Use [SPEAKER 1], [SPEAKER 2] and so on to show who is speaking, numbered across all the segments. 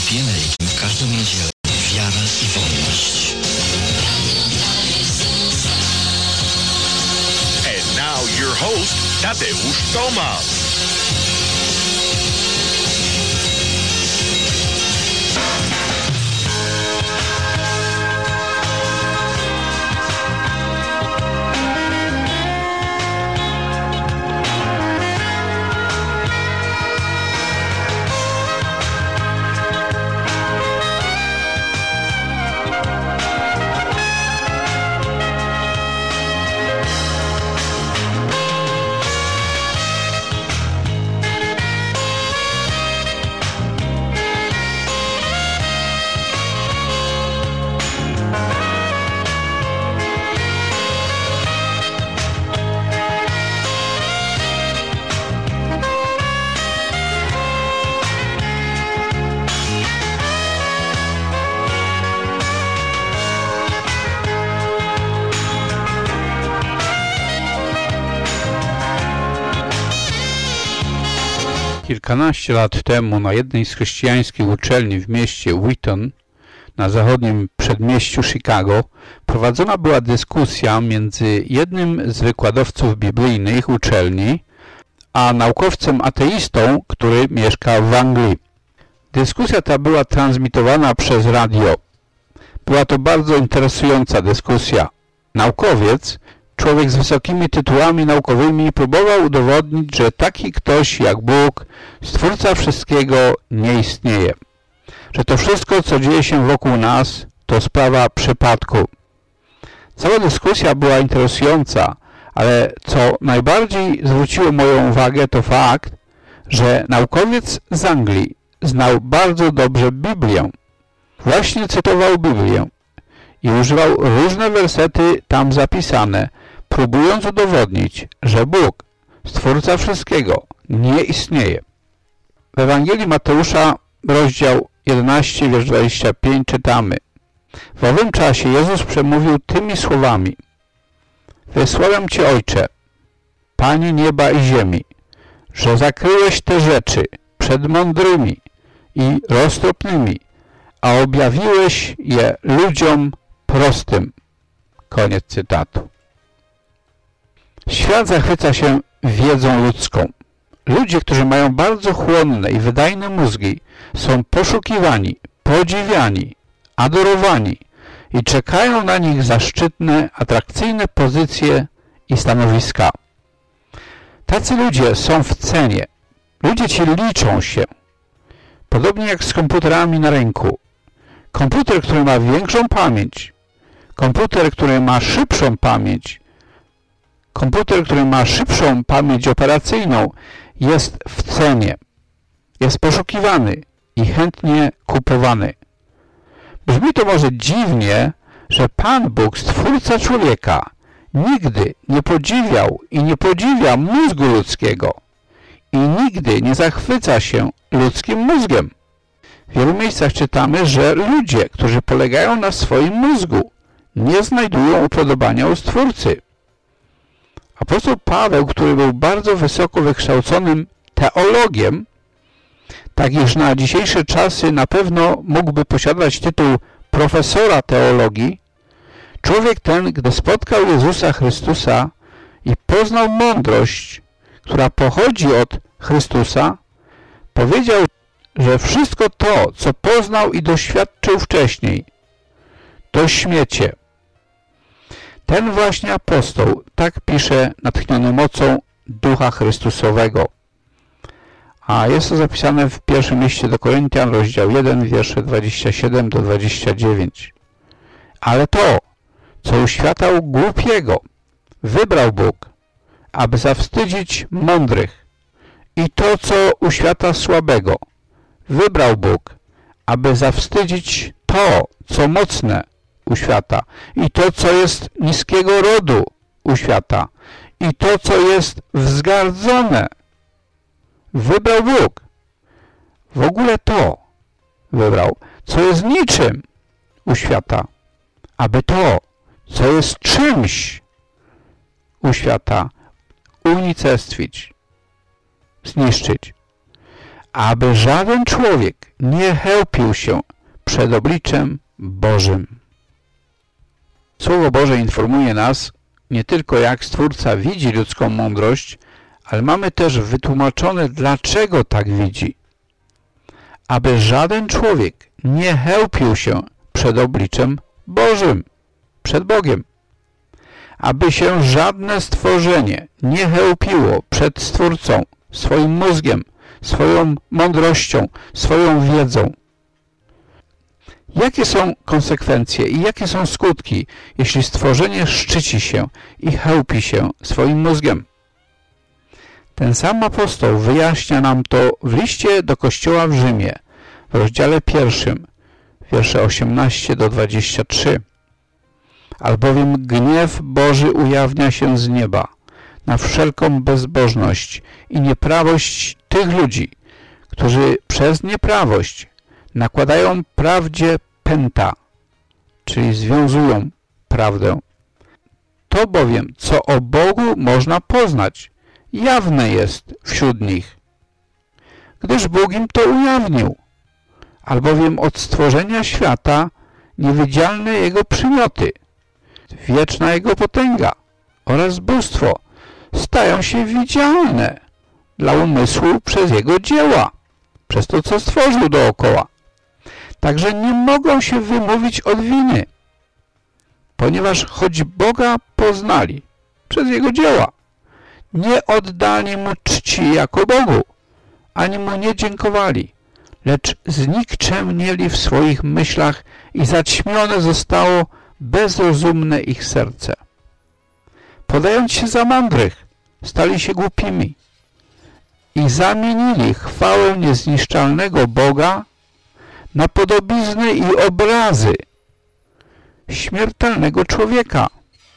[SPEAKER 1] Happy American w każdą niedzielę. Wiara i wolność.
[SPEAKER 2] And now your host, Tadeusz Tomasz.
[SPEAKER 3] Kilkanaście lat temu na jednej z chrześcijańskich uczelni w mieście Wheaton, na zachodnim przedmieściu Chicago, prowadzona była dyskusja między jednym z wykładowców biblijnych uczelni, a naukowcem ateistą, który mieszka w Anglii. Dyskusja ta była transmitowana przez radio. Była to bardzo interesująca dyskusja. Naukowiec, człowiek z wysokimi tytułami naukowymi, próbował udowodnić, że taki ktoś jak Bóg, Stwórca wszystkiego, nie istnieje. Że to wszystko, co dzieje się wokół nas, to sprawa przypadku. Cała dyskusja była interesująca, ale co najbardziej zwróciło moją uwagę, to fakt, że naukowiec z Anglii znał bardzo dobrze Biblię. Właśnie cytował Biblię i używał różne wersety tam zapisane, próbując udowodnić, że Bóg, Stwórca wszystkiego, nie istnieje. W Ewangelii Mateusza, rozdział 11, wiersz 25 czytamy: w owym czasie Jezus przemówił tymi słowami: wysławiam Cię, Ojcze, Panie nieba i ziemi, że zakryłeś te rzeczy przed mądrymi i roztropnymi, a objawiłeś je ludziom prostym. Koniec cytatu. Świat zachwyca się wiedzą ludzką. Ludzie, którzy mają bardzo chłonne i wydajne mózgi, są poszukiwani, podziwiani, adorowani i czekają na nich zaszczytne, atrakcyjne pozycje i stanowiska. Tacy ludzie są w cenie. Ludzie ci liczą się. Podobnie jak z komputerami na rynku. Komputer, który ma większą pamięć, komputer, który ma szybszą pamięć, komputer, który ma szybszą pamięć operacyjną, jest w cenie. Jest poszukiwany i chętnie kupowany. Brzmi to może dziwnie, że Pan Bóg, Stwórca człowieka, nigdy nie podziwiał i nie podziwia mózgu ludzkiego i nigdy nie zachwyca się ludzkim mózgiem. W wielu miejscach czytamy, że ludzie, którzy polegają na swoim mózgu, nie znajdują upodobania u Stwórcy. Apostoł Paweł, który był bardzo wysoko wykształconym teologiem, tak iż na dzisiejsze czasy na pewno mógłby posiadać tytuł profesora teologii, człowiek ten, gdy spotkał Jezusa Chrystusa i poznał mądrość, która pochodzi od Chrystusa, powiedział, że wszystko to, co poznał i doświadczył wcześniej, to śmiecie. Ten właśnie apostoł tak pisze natchniony mocą Ducha Chrystusowego. A jest to zapisane w pierwszym liście do Koryntian, rozdział 1, wiersze 27 do 29. Ale to, co u świata głupiego, wybrał Bóg, aby zawstydzić mądrych. I to, co u świata słabego, wybrał Bóg, aby zawstydzić to, co mocne u świata. I to, co jest niskiego rodu u świata. I to, co jest wzgardzone, wybrał Bóg. W ogóle to wybrał, co jest niczym u świata, aby to, co jest czymś u świata, unicestwić, zniszczyć. aby żaden człowiek nie chełpił się przed obliczem Bożym. Słowo Boże informuje nas nie tylko, jak Stwórca widzi ludzką mądrość, ale mamy też wytłumaczone, dlaczego tak widzi. Aby żaden człowiek nie chełpił się przed obliczem Bożym, przed Bogiem. Aby się żadne stworzenie nie chełpiło przed Stwórcą, swoim mózgiem, swoją mądrością, swoją wiedzą. Jakie są konsekwencje i jakie są skutki, jeśli stworzenie szczyci się i chełpi się swoim mózgiem? Ten sam apostoł wyjaśnia nam to w liście do Kościoła w Rzymie, w rozdziale 1, wiersze 18 do 23. Albowiem gniew Boży ujawnia się z nieba na wszelką bezbożność i nieprawość tych ludzi, którzy przez nieprawość nakładają prawdzie pęta, czyli związują prawdę. To bowiem, co o Bogu można poznać, jawne jest wśród nich, gdyż Bóg im to ujawnił, albowiem od stworzenia świata niewidzialne Jego przymioty, wieczna Jego potęga oraz bóstwo stają się widzialne dla umysłu przez Jego dzieła, przez to, co stworzył dookoła. Także nie mogą się wymówić od winy, ponieważ choć Boga poznali przez Jego dzieła, nie oddali Mu czci jako Bogu, ani Mu nie dziękowali, lecz znikczemnieli w swoich myślach i zaćmione zostało bezrozumne ich serce. Podając się za mądrych, stali się głupimi i zamienili chwałę niezniszczalnego Boga na podobizny i obrazy śmiertelnego człowieka.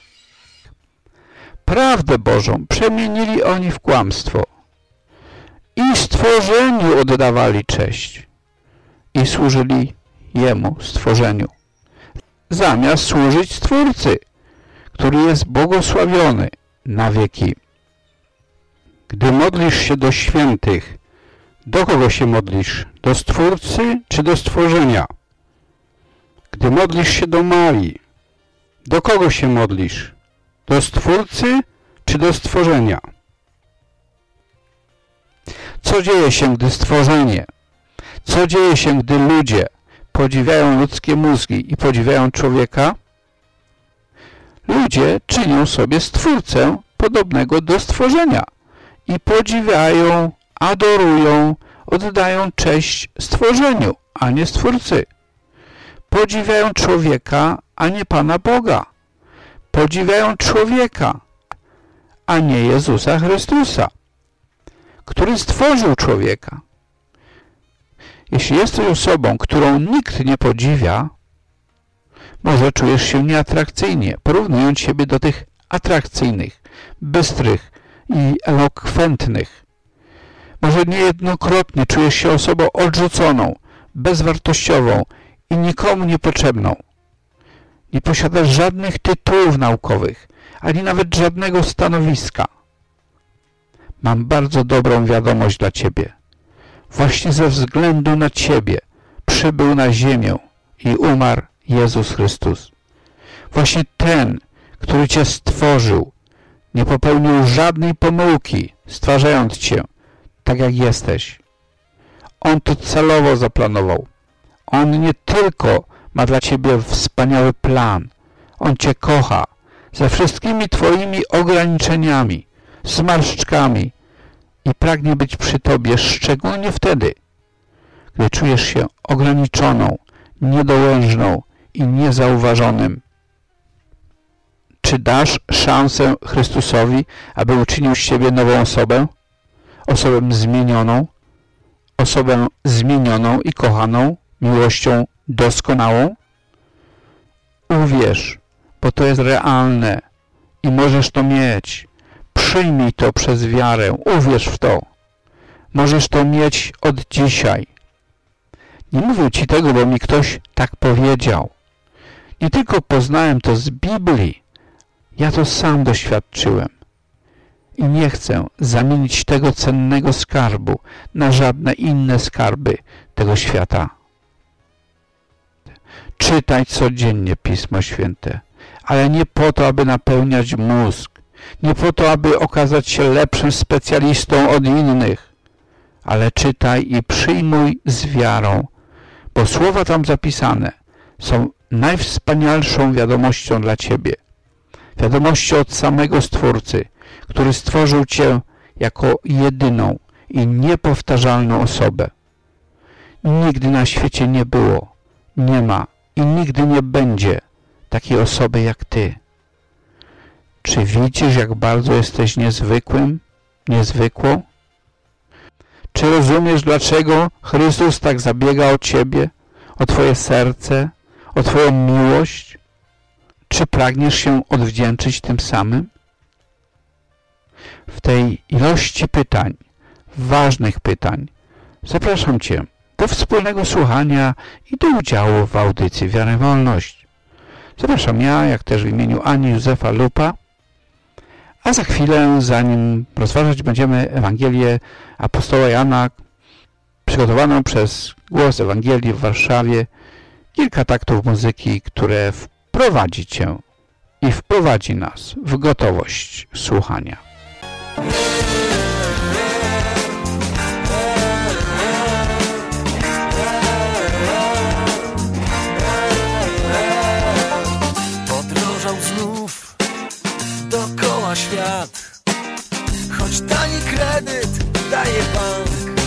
[SPEAKER 3] Prawdę Bożą przemienili oni w kłamstwo i stworzeniu oddawali cześć i służyli Jemu, stworzeniu, zamiast służyć Stwórcy, który jest błogosławiony na wieki. Gdy modlisz się do świętych, do kogo się modlisz? Do Stwórcy czy do stworzenia? Gdy modlisz się do Marii, do kogo się modlisz? Do Stwórcy czy do stworzenia? Co dzieje się, gdy stworzenie? Co dzieje się, gdy ludzie podziwiają ludzkie mózgi i podziwiają człowieka? Ludzie czynią sobie Stwórcę podobnego do stworzenia i podziwiają, adorują, oddają cześć stworzeniu, a nie Stwórcy. Podziwiają człowieka, a nie Pana Boga. Podziwiają człowieka, a nie Jezusa Chrystusa, który stworzył człowieka. Jeśli jesteś osobą, którą nikt nie podziwia, może czujesz się nieatrakcyjnie, porównując siebie do tych atrakcyjnych, bystrych i elokwentnych. Może niejednokrotnie czujesz się osobą odrzuconą, bezwartościową i nikomu niepotrzebną. Nie posiadasz żadnych tytułów naukowych, ani nawet żadnego stanowiska. Mam bardzo dobrą wiadomość dla Ciebie. Właśnie ze względu na Ciebie przybył na ziemię i umarł Jezus Chrystus. Właśnie ten, który Cię stworzył, nie popełnił żadnej pomyłki, stwarzając Cię tak, jak jesteś. On to celowo zaplanował. On nie tylko ma dla Ciebie wspaniały plan. On Cię kocha ze wszystkimi Twoimi ograniczeniami, zmarszczkami i pragnie być przy Tobie szczególnie wtedy, gdy czujesz się ograniczoną, niedołężną i niezauważonym. Czy dasz szansę Chrystusowi, aby uczynił z Ciebie nową osobę? Osobę zmienioną i kochaną miłością doskonałą? Uwierz, bo to jest realne i możesz to mieć. Przyjmij to przez wiarę, uwierz w to. Możesz to mieć od dzisiaj. Nie mówię Ci tego, bo mi ktoś tak powiedział. Nie tylko poznałem to z Biblii, ja to sam doświadczyłem. i nie chcę zamienić tego cennego skarbu na żadne inne skarby tego świata. Czytaj codziennie Pismo Święte, ale nie po to, aby napełniać mózg, nie po to, aby okazać się lepszym specjalistą od innych, ale czytaj i przyjmuj z wiarą, bo słowa tam zapisane są najwspanialszą wiadomością dla Ciebie. Wiadomością od samego Stwórcy, który stworzył Cię jako jedyną i niepowtarzalną osobę. Nigdy na świecie nie było, nie ma i nigdy nie będzie takiej osoby jak Ty. Czy widzisz, jak bardzo jesteś niezwykłym, niezwykłą? Czy rozumiesz, dlaczego Chrystus tak zabiega o Ciebie, o Twoje serce, o Twoją miłość? Czy pragniesz się odwdzięczyć tym samym? W tej ilości pytań, ważnych pytań, zapraszam Cię do wspólnego słuchania i do udziału w audycji Wiara i Wolność. Zapraszam ja, jak też w imieniu Ani Józefa Lupa, a za chwilę, zanim rozważać będziemy Ewangelię apostoła Jana, przygotowaną przez Głos Ewangelii w Warszawie, kilka taktów muzyki, które wprowadzi Cię i wprowadzi nas w gotowość słuchania.
[SPEAKER 4] Podróżał znów dookoła świat, choć tani kredyt daje bank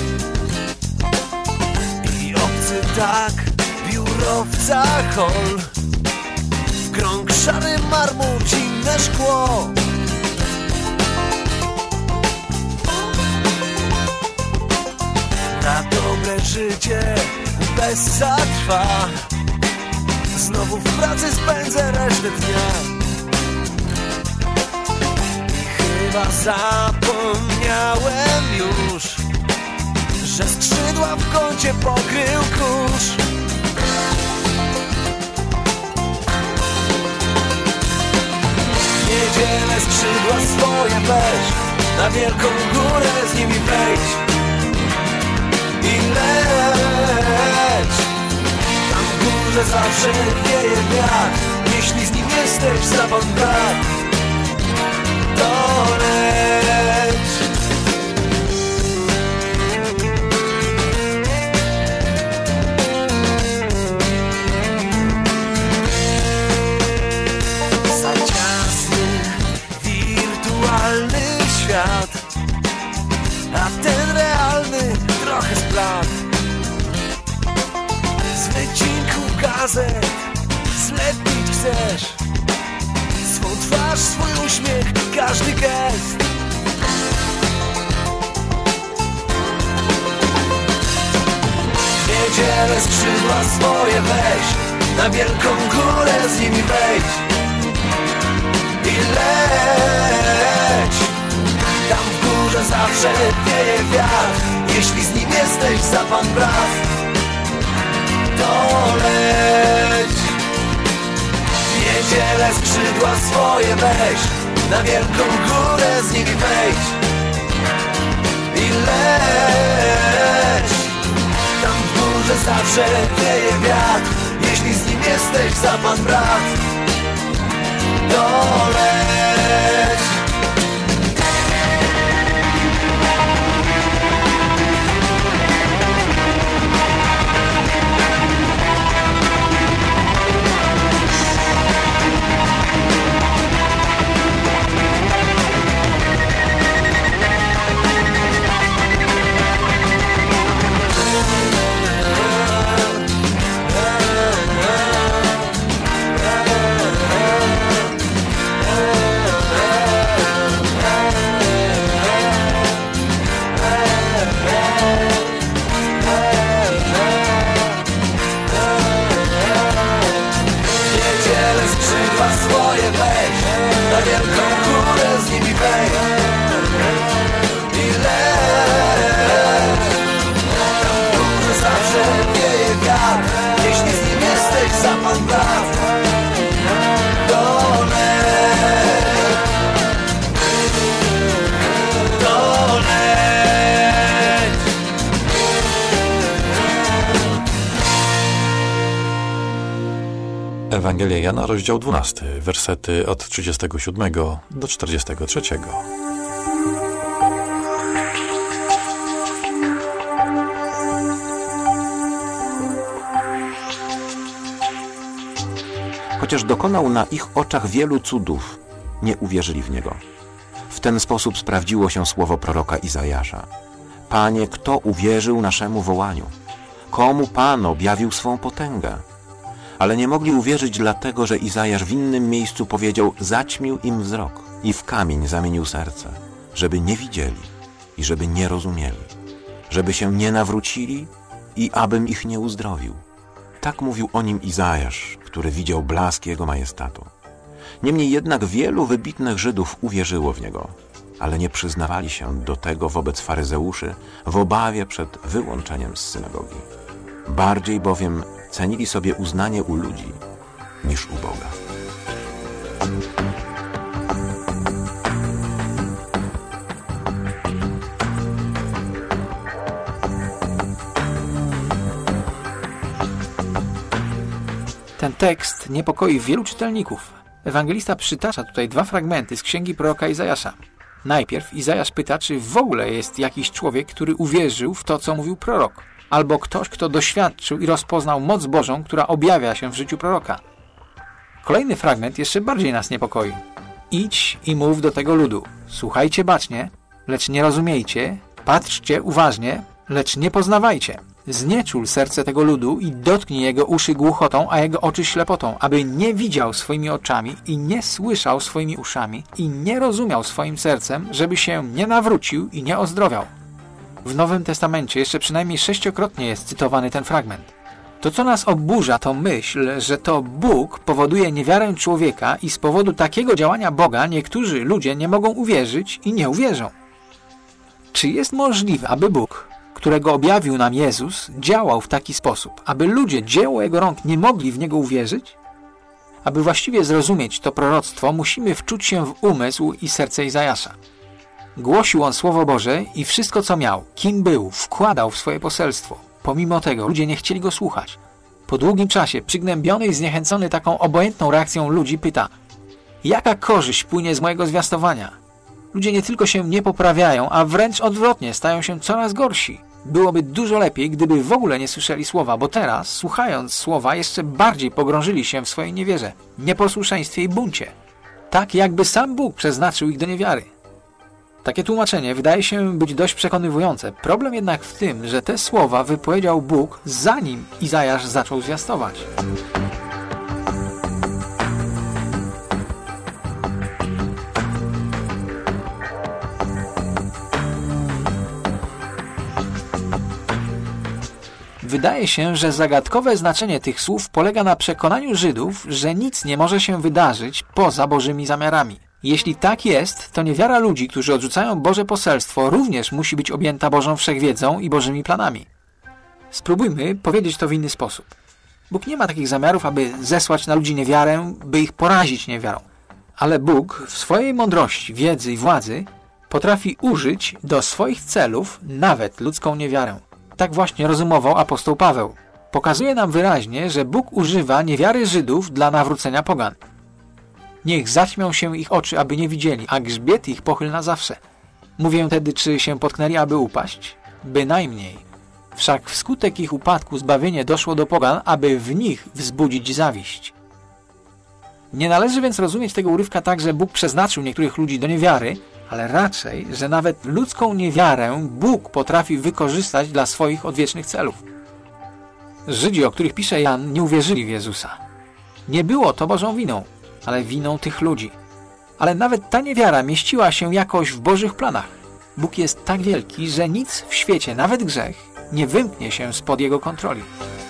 [SPEAKER 4] i obcy tak biurowca hol, w krąg szary marmur, zimne szkło. Na dobre życie Bessa trwa, znowu w pracy spędzę resztę dnia. Chyba zapomniałem już, że skrzydła w kącie pokrył kurz. W niedzielę skrzydła swoje weź, na wielką górę z nimi wejdź i leć. Tam w górze zawsze wieje wiatr, jeśli z nim jesteś za pan brat, to leć. Za ciasny, wirtualny świat, a ten realny trochę splat. Z wycinku gazet zlepić chcesz swą twarz, swój uśmiech, każdy gest. W niedzielę skrzydła swoje weź, na wielką górę z nimi wejdź i leć. Tam w górze zawsze wieje wiatr, jeśli z nim jesteś za pan brat, to leć. W niedzielę skrzydła swoje weź, na wielką górę z nimi wejdź i leć. Tam w górze zawsze wieje wiatr, jeśli z nim jesteś za pan brat, to leć. Na wielką górę z nimi wejdź i leć. Tam w górze zawsze wieje wiatr, jeśli z nim jesteś za pan brat, to leć.
[SPEAKER 5] Ewangelia Jana, rozdział 12, wersety od 37 do 43.
[SPEAKER 6] Chociaż dokonał na ich oczach wielu cudów, nie uwierzyli w Niego. W ten sposób sprawdziło się słowo proroka Izajasza. Panie, kto uwierzył naszemu wołaniu? Komu Pan objawił swą potęgę? Ale nie mogli uwierzyć dlatego, że Izajasz w innym miejscu powiedział: zaćmił im wzrok i w kamień zamienił serce, żeby nie widzieli i żeby nie rozumieli, żeby się nie nawrócili i abym ich nie uzdrowił. Tak mówił o nim Izajasz, który widział blask Jego majestatu. Niemniej jednak wielu wybitnych Żydów uwierzyło w Niego, ale nie przyznawali się do tego wobec faryzeuszy w obawie przed wyłączeniem z synagogi. Bardziej bowiem cenili sobie uznanie u ludzi niż u Boga.
[SPEAKER 7] Ten tekst niepokoi wielu czytelników. Ewangelista przytacza tutaj dwa fragmenty z księgi proroka Izajasza. Najpierw Izajasz pyta, czy w ogóle jest jakiś człowiek, który uwierzył w to, co mówił prorok, albo ktoś, kto doświadczył i rozpoznał moc Bożą, która objawia się w życiu proroka. Kolejny fragment jeszcze bardziej nas niepokoi. Idź i mów do tego ludu. Słuchajcie bacznie, lecz nie rozumiejcie. Patrzcie uważnie, lecz nie poznawajcie. Znieczul serce tego ludu i dotknij jego uszy głuchotą, a jego oczy ślepotą, aby nie widział swoimi oczami i nie słyszał swoimi uszami i nie rozumiał swoim sercem, żeby się nie nawrócił i nie ozdrowiał. W Nowym Testamencie jeszcze przynajmniej 6-krotnie jest cytowany ten fragment. To, co nas oburza, to myśl, że to Bóg powoduje niewiarę człowieka i z powodu takiego działania Boga niektórzy ludzie nie mogą uwierzyć i nie uwierzą. Czy jest możliwe, aby Bóg, którego objawił nam Jezus, działał w taki sposób, aby ludzie dzieło Jego rąk nie mogli w Niego uwierzyć? Aby właściwie zrozumieć to proroctwo, musimy wczuć się w umysł i serce Izajasza. Głosił on Słowo Boże i wszystko, co miał, kim był, wkładał w swoje poselstwo. Pomimo tego ludzie nie chcieli go słuchać. Po długim czasie, przygnębiony i zniechęcony taką obojętną reakcją ludzi, pyta: jaka korzyść płynie z mojego zwiastowania? Ludzie nie tylko się nie poprawiają, a wręcz odwrotnie, stają się coraz gorsi. Byłoby dużo lepiej, gdyby w ogóle nie słyszeli słowa, bo teraz, słuchając słowa, jeszcze bardziej pogrążyli się w swojej niewierze, nieposłuszeństwie i buncie. Tak, jakby sam Bóg przeznaczył ich do niewiary. Takie tłumaczenie wydaje się być dość przekonywujące. Problem jednak w tym, że te słowa wypowiedział Bóg, zanim Izajasz zaczął zwiastować. Wydaje się, że zagadkowe znaczenie tych słów polega na przekonaniu Żydów, że nic nie może się wydarzyć poza Bożymi zamiarami. Jeśli tak jest, to niewiara ludzi, którzy odrzucają Boże poselstwo, również musi być objęta Bożą wszechwiedzą i Bożymi planami. Spróbujmy powiedzieć to w inny sposób. Bóg nie ma takich zamiarów, aby zesłać na ludzi niewiarę, by ich porazić niewiarą. Ale Bóg w swojej mądrości, wiedzy i władzy potrafi użyć do swoich celów nawet ludzką niewiarę. Tak właśnie rozumował apostoł Paweł. Pokazuje nam wyraźnie, że Bóg używa niewiary Żydów dla nawrócenia pogan. Niech zaćmią się ich oczy, aby nie widzieli, a grzbiet ich pochyl na zawsze. Mówię tedy, czy się potknęli, aby upaść? Bynajmniej. Wszak wskutek ich upadku zbawienie doszło do pogan, aby w nich wzbudzić zawiść. Nie należy więc rozumieć tego urywka tak, że Bóg przeznaczył niektórych ludzi do niewiary, ale raczej, że nawet ludzką niewiarę Bóg potrafi wykorzystać dla swoich odwiecznych celów. Żydzi, o których pisze Jan, nie uwierzyli w Jezusa. Nie było to Bożą winą, ale winą tych ludzi. Ale nawet ta niewiara mieściła się jakoś w Bożych planach. Bóg jest tak wielki, że nic w świecie, nawet grzech, nie wymknie się spod Jego kontroli.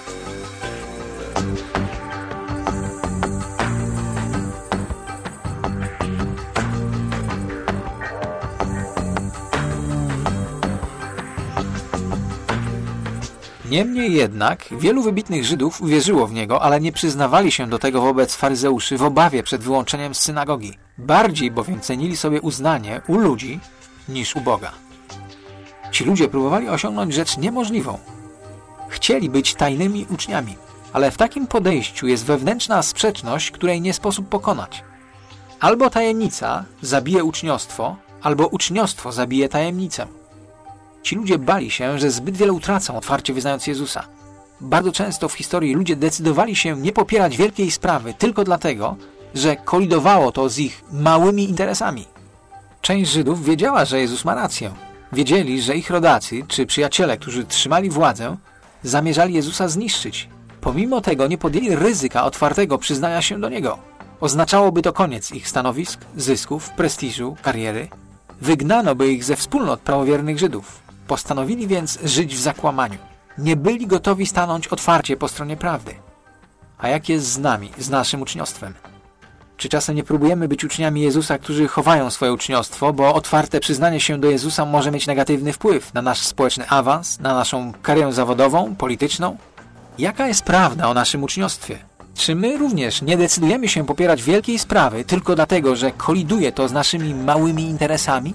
[SPEAKER 7] Niemniej jednak wielu wybitnych Żydów uwierzyło w Niego, ale nie przyznawali się do tego wobec faryzeuszy w obawie przed wyłączeniem z synagogi. Bardziej bowiem cenili sobie uznanie u ludzi niż u Boga. Ci ludzie próbowali osiągnąć rzecz niemożliwą. Chcieli być tajnymi uczniami. Ale w takim podejściu jest wewnętrzna sprzeczność, której nie sposób pokonać. Albo tajemnica zabije uczniostwo, albo uczniostwo zabije tajemnicę. Ci ludzie bali się, że zbyt wiele utracą, otwarcie wyznając Jezusa. Bardzo często w historii ludzie decydowali się nie popierać wielkiej sprawy tylko dlatego, że kolidowało to z ich małymi interesami. Część Żydów wiedziała, że Jezus ma rację. Wiedzieli, że ich rodacy czy przyjaciele, którzy trzymali władzę, zamierzali Jezusa zniszczyć. Pomimo tego nie podjęli ryzyka otwartego przyznania się do Niego. Oznaczałoby to koniec ich stanowisk, zysków, prestiżu, kariery. Wygnano by ich ze wspólnot prawowiernych Żydów. Postanowili więc żyć w zakłamaniu. Nie byli gotowi stanąć otwarcie po stronie prawdy. A jak jest z nami, z naszym uczniostwem? Czy czasem nie próbujemy być uczniami Jezusa, którzy chowają swoje uczniostwo, bo otwarte przyznanie się do Jezusa może mieć negatywny wpływ na nasz społeczny awans, na naszą karierę zawodową, polityczną? Jaka jest prawda o naszym uczniostwie? Czy my również nie decydujemy się popierać wielkiej sprawy tylko dlatego, że koliduje to z naszymi małymi interesami?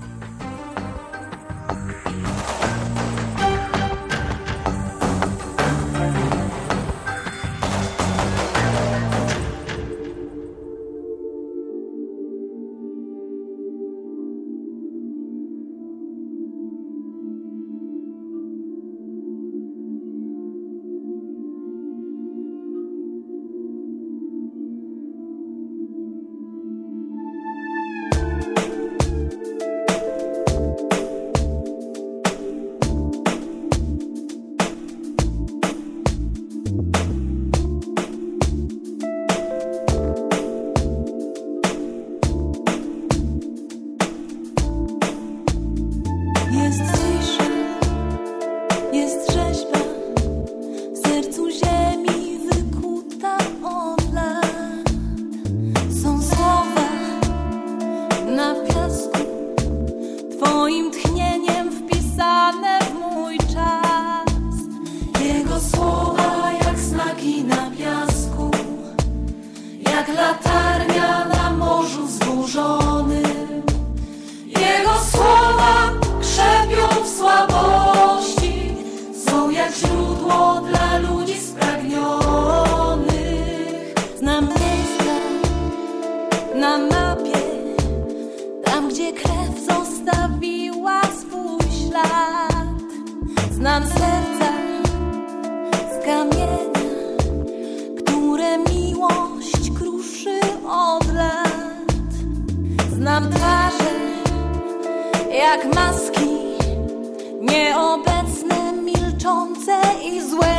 [SPEAKER 8] Jak maski, nieobecne, milczące i złe.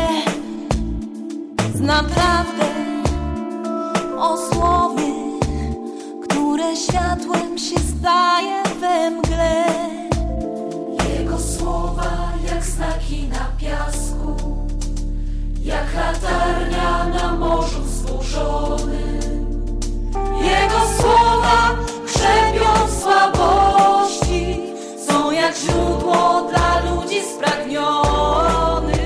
[SPEAKER 8] Znam prawdę o słowie, które światłem się staje we mgle. Jego słowa jak znaki na piasku, jak latarnia na morzu wzburzonym. Jego słowa krzepią słabości, są jak źródło dla ludzi spragnionych.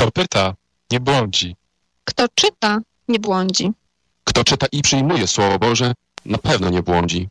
[SPEAKER 9] Kto pyta, nie błądzi.
[SPEAKER 10] Kto czyta, nie błądzi.
[SPEAKER 9] Kto czyta i przyjmuje Słowo Boże, na pewno nie błądzi.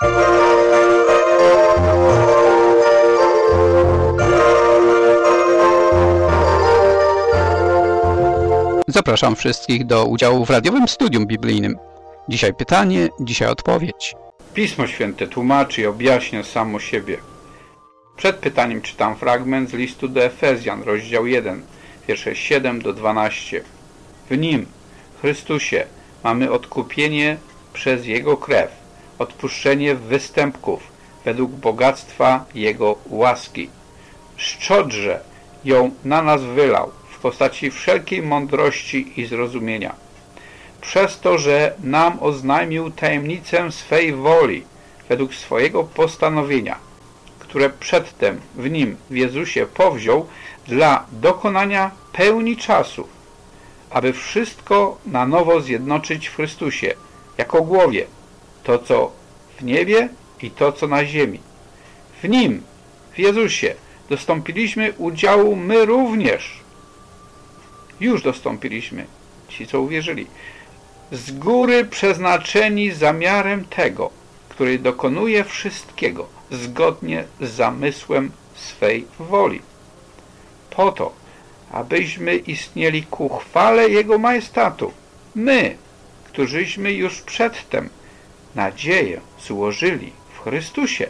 [SPEAKER 3] Zapraszam wszystkich do udziału w radiowym studium biblijnym. Dzisiaj pytanie, dzisiaj odpowiedź. Pismo Święte tłumaczy i objaśnia samo siebie. Przed pytaniem czytam fragment z listu do Efezjan, rozdział 1, wiersze 7 do 12. W Nim, Chrystusie, mamy odkupienie przez Jego krew, odpuszczenie występków według bogactwa Jego łaski. Szczodrze ją na nas wylał w postaci wszelkiej mądrości i zrozumienia. Przez to, że nam oznajmił tajemnicę swej woli według swojego postanowienia, które przedtem w Nim, w Jezusie, powziął dla dokonania pełni czasów, aby wszystko na nowo zjednoczyć w Chrystusie, jako głowie, to co w niebie i to co na ziemi. W Nim, w Jezusie, dostąpiliśmy udziału my również. Już dostąpiliśmy, ci co uwierzyli, z góry przeznaczeni zamiarem tego, który dokonuje wszystkiego zgodnie z zamysłem swej woli. Po to, abyśmy istnieli ku chwale Jego majestatu. My, którzyśmy już przedtem nadzieję złożyli w Chrystusie.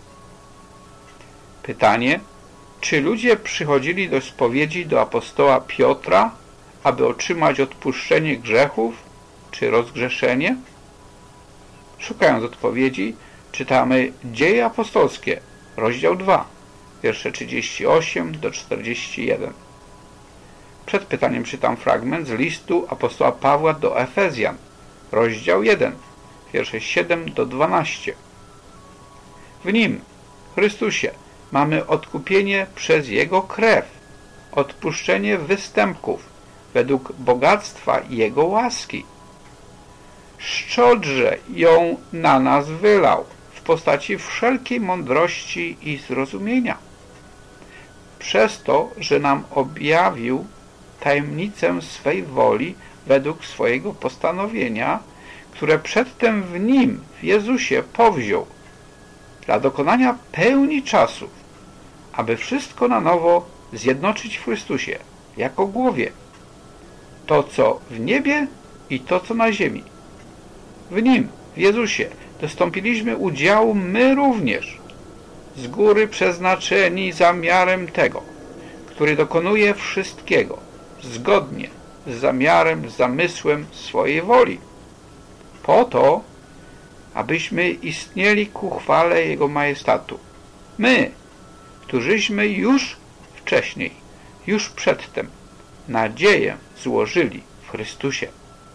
[SPEAKER 3] Pytanie, czy ludzie przychodzili do spowiedzi do apostoła Piotra, aby otrzymać odpuszczenie grzechów, czy rozgrzeszenie? Szukając odpowiedzi, czytamy Dzieje apostolskie, rozdział 2, wiersze 38 do 41. Przed pytaniem czytam fragment z listu apostoła Pawła do Efezjan, rozdział 1, wiersze 7 do 12. W Nim, Chrystusie, mamy odkupienie przez Jego krew, odpuszczenie występków według bogactwa Jego łaski. Szczodrze ją na nas wylał w postaci wszelkiej mądrości i zrozumienia. Przez to, że nam objawił tajemnicę swej woli według swojego postanowienia, które przedtem w Nim, w Jezusie, powziął dla dokonania pełni czasów, aby wszystko na nowo zjednoczyć w Chrystusie, jako głowie, to co w niebie i to co na ziemi. W Nim, w Jezusie, dostąpiliśmy udziału my również, z góry przeznaczeni zamiarem tego, który dokonuje wszystkiego, zgodnie z zamiarem, z zamysłem swojej woli, po to, abyśmy istnieli ku chwale Jego majestatu. My, którzyśmy już wcześniej, już przedtem nadzieję złożyli w Chrystusie.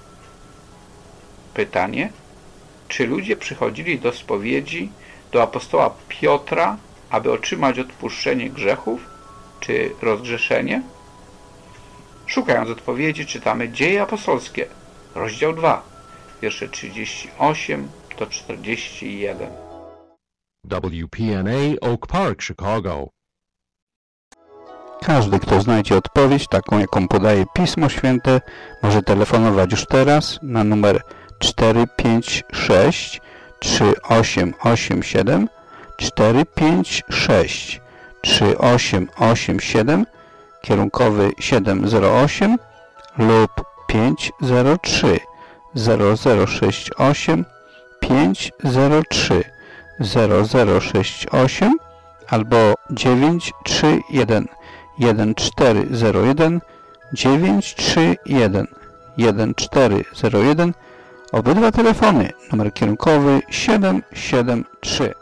[SPEAKER 3] Pytanie, czy ludzie przychodzili do spowiedzi do apostoła Piotra, aby otrzymać odpuszczenie grzechów, czy rozgrzeszenie? Szukając odpowiedzi, czytamy Dzieje apostolskie, rozdział 2, wiersze 38 do 41.
[SPEAKER 2] WPNA Oak Park, Chicago.
[SPEAKER 3] Każdy, kto znajdzie odpowiedź, taką jaką podaje Pismo Święte, może telefonować już teraz na numer 456 3887 456 3887 kierunkowy 708 lub 503 0068 503 0068 albo 931 1401 931 1401. Obydwa telefony, numer kierunkowy 773.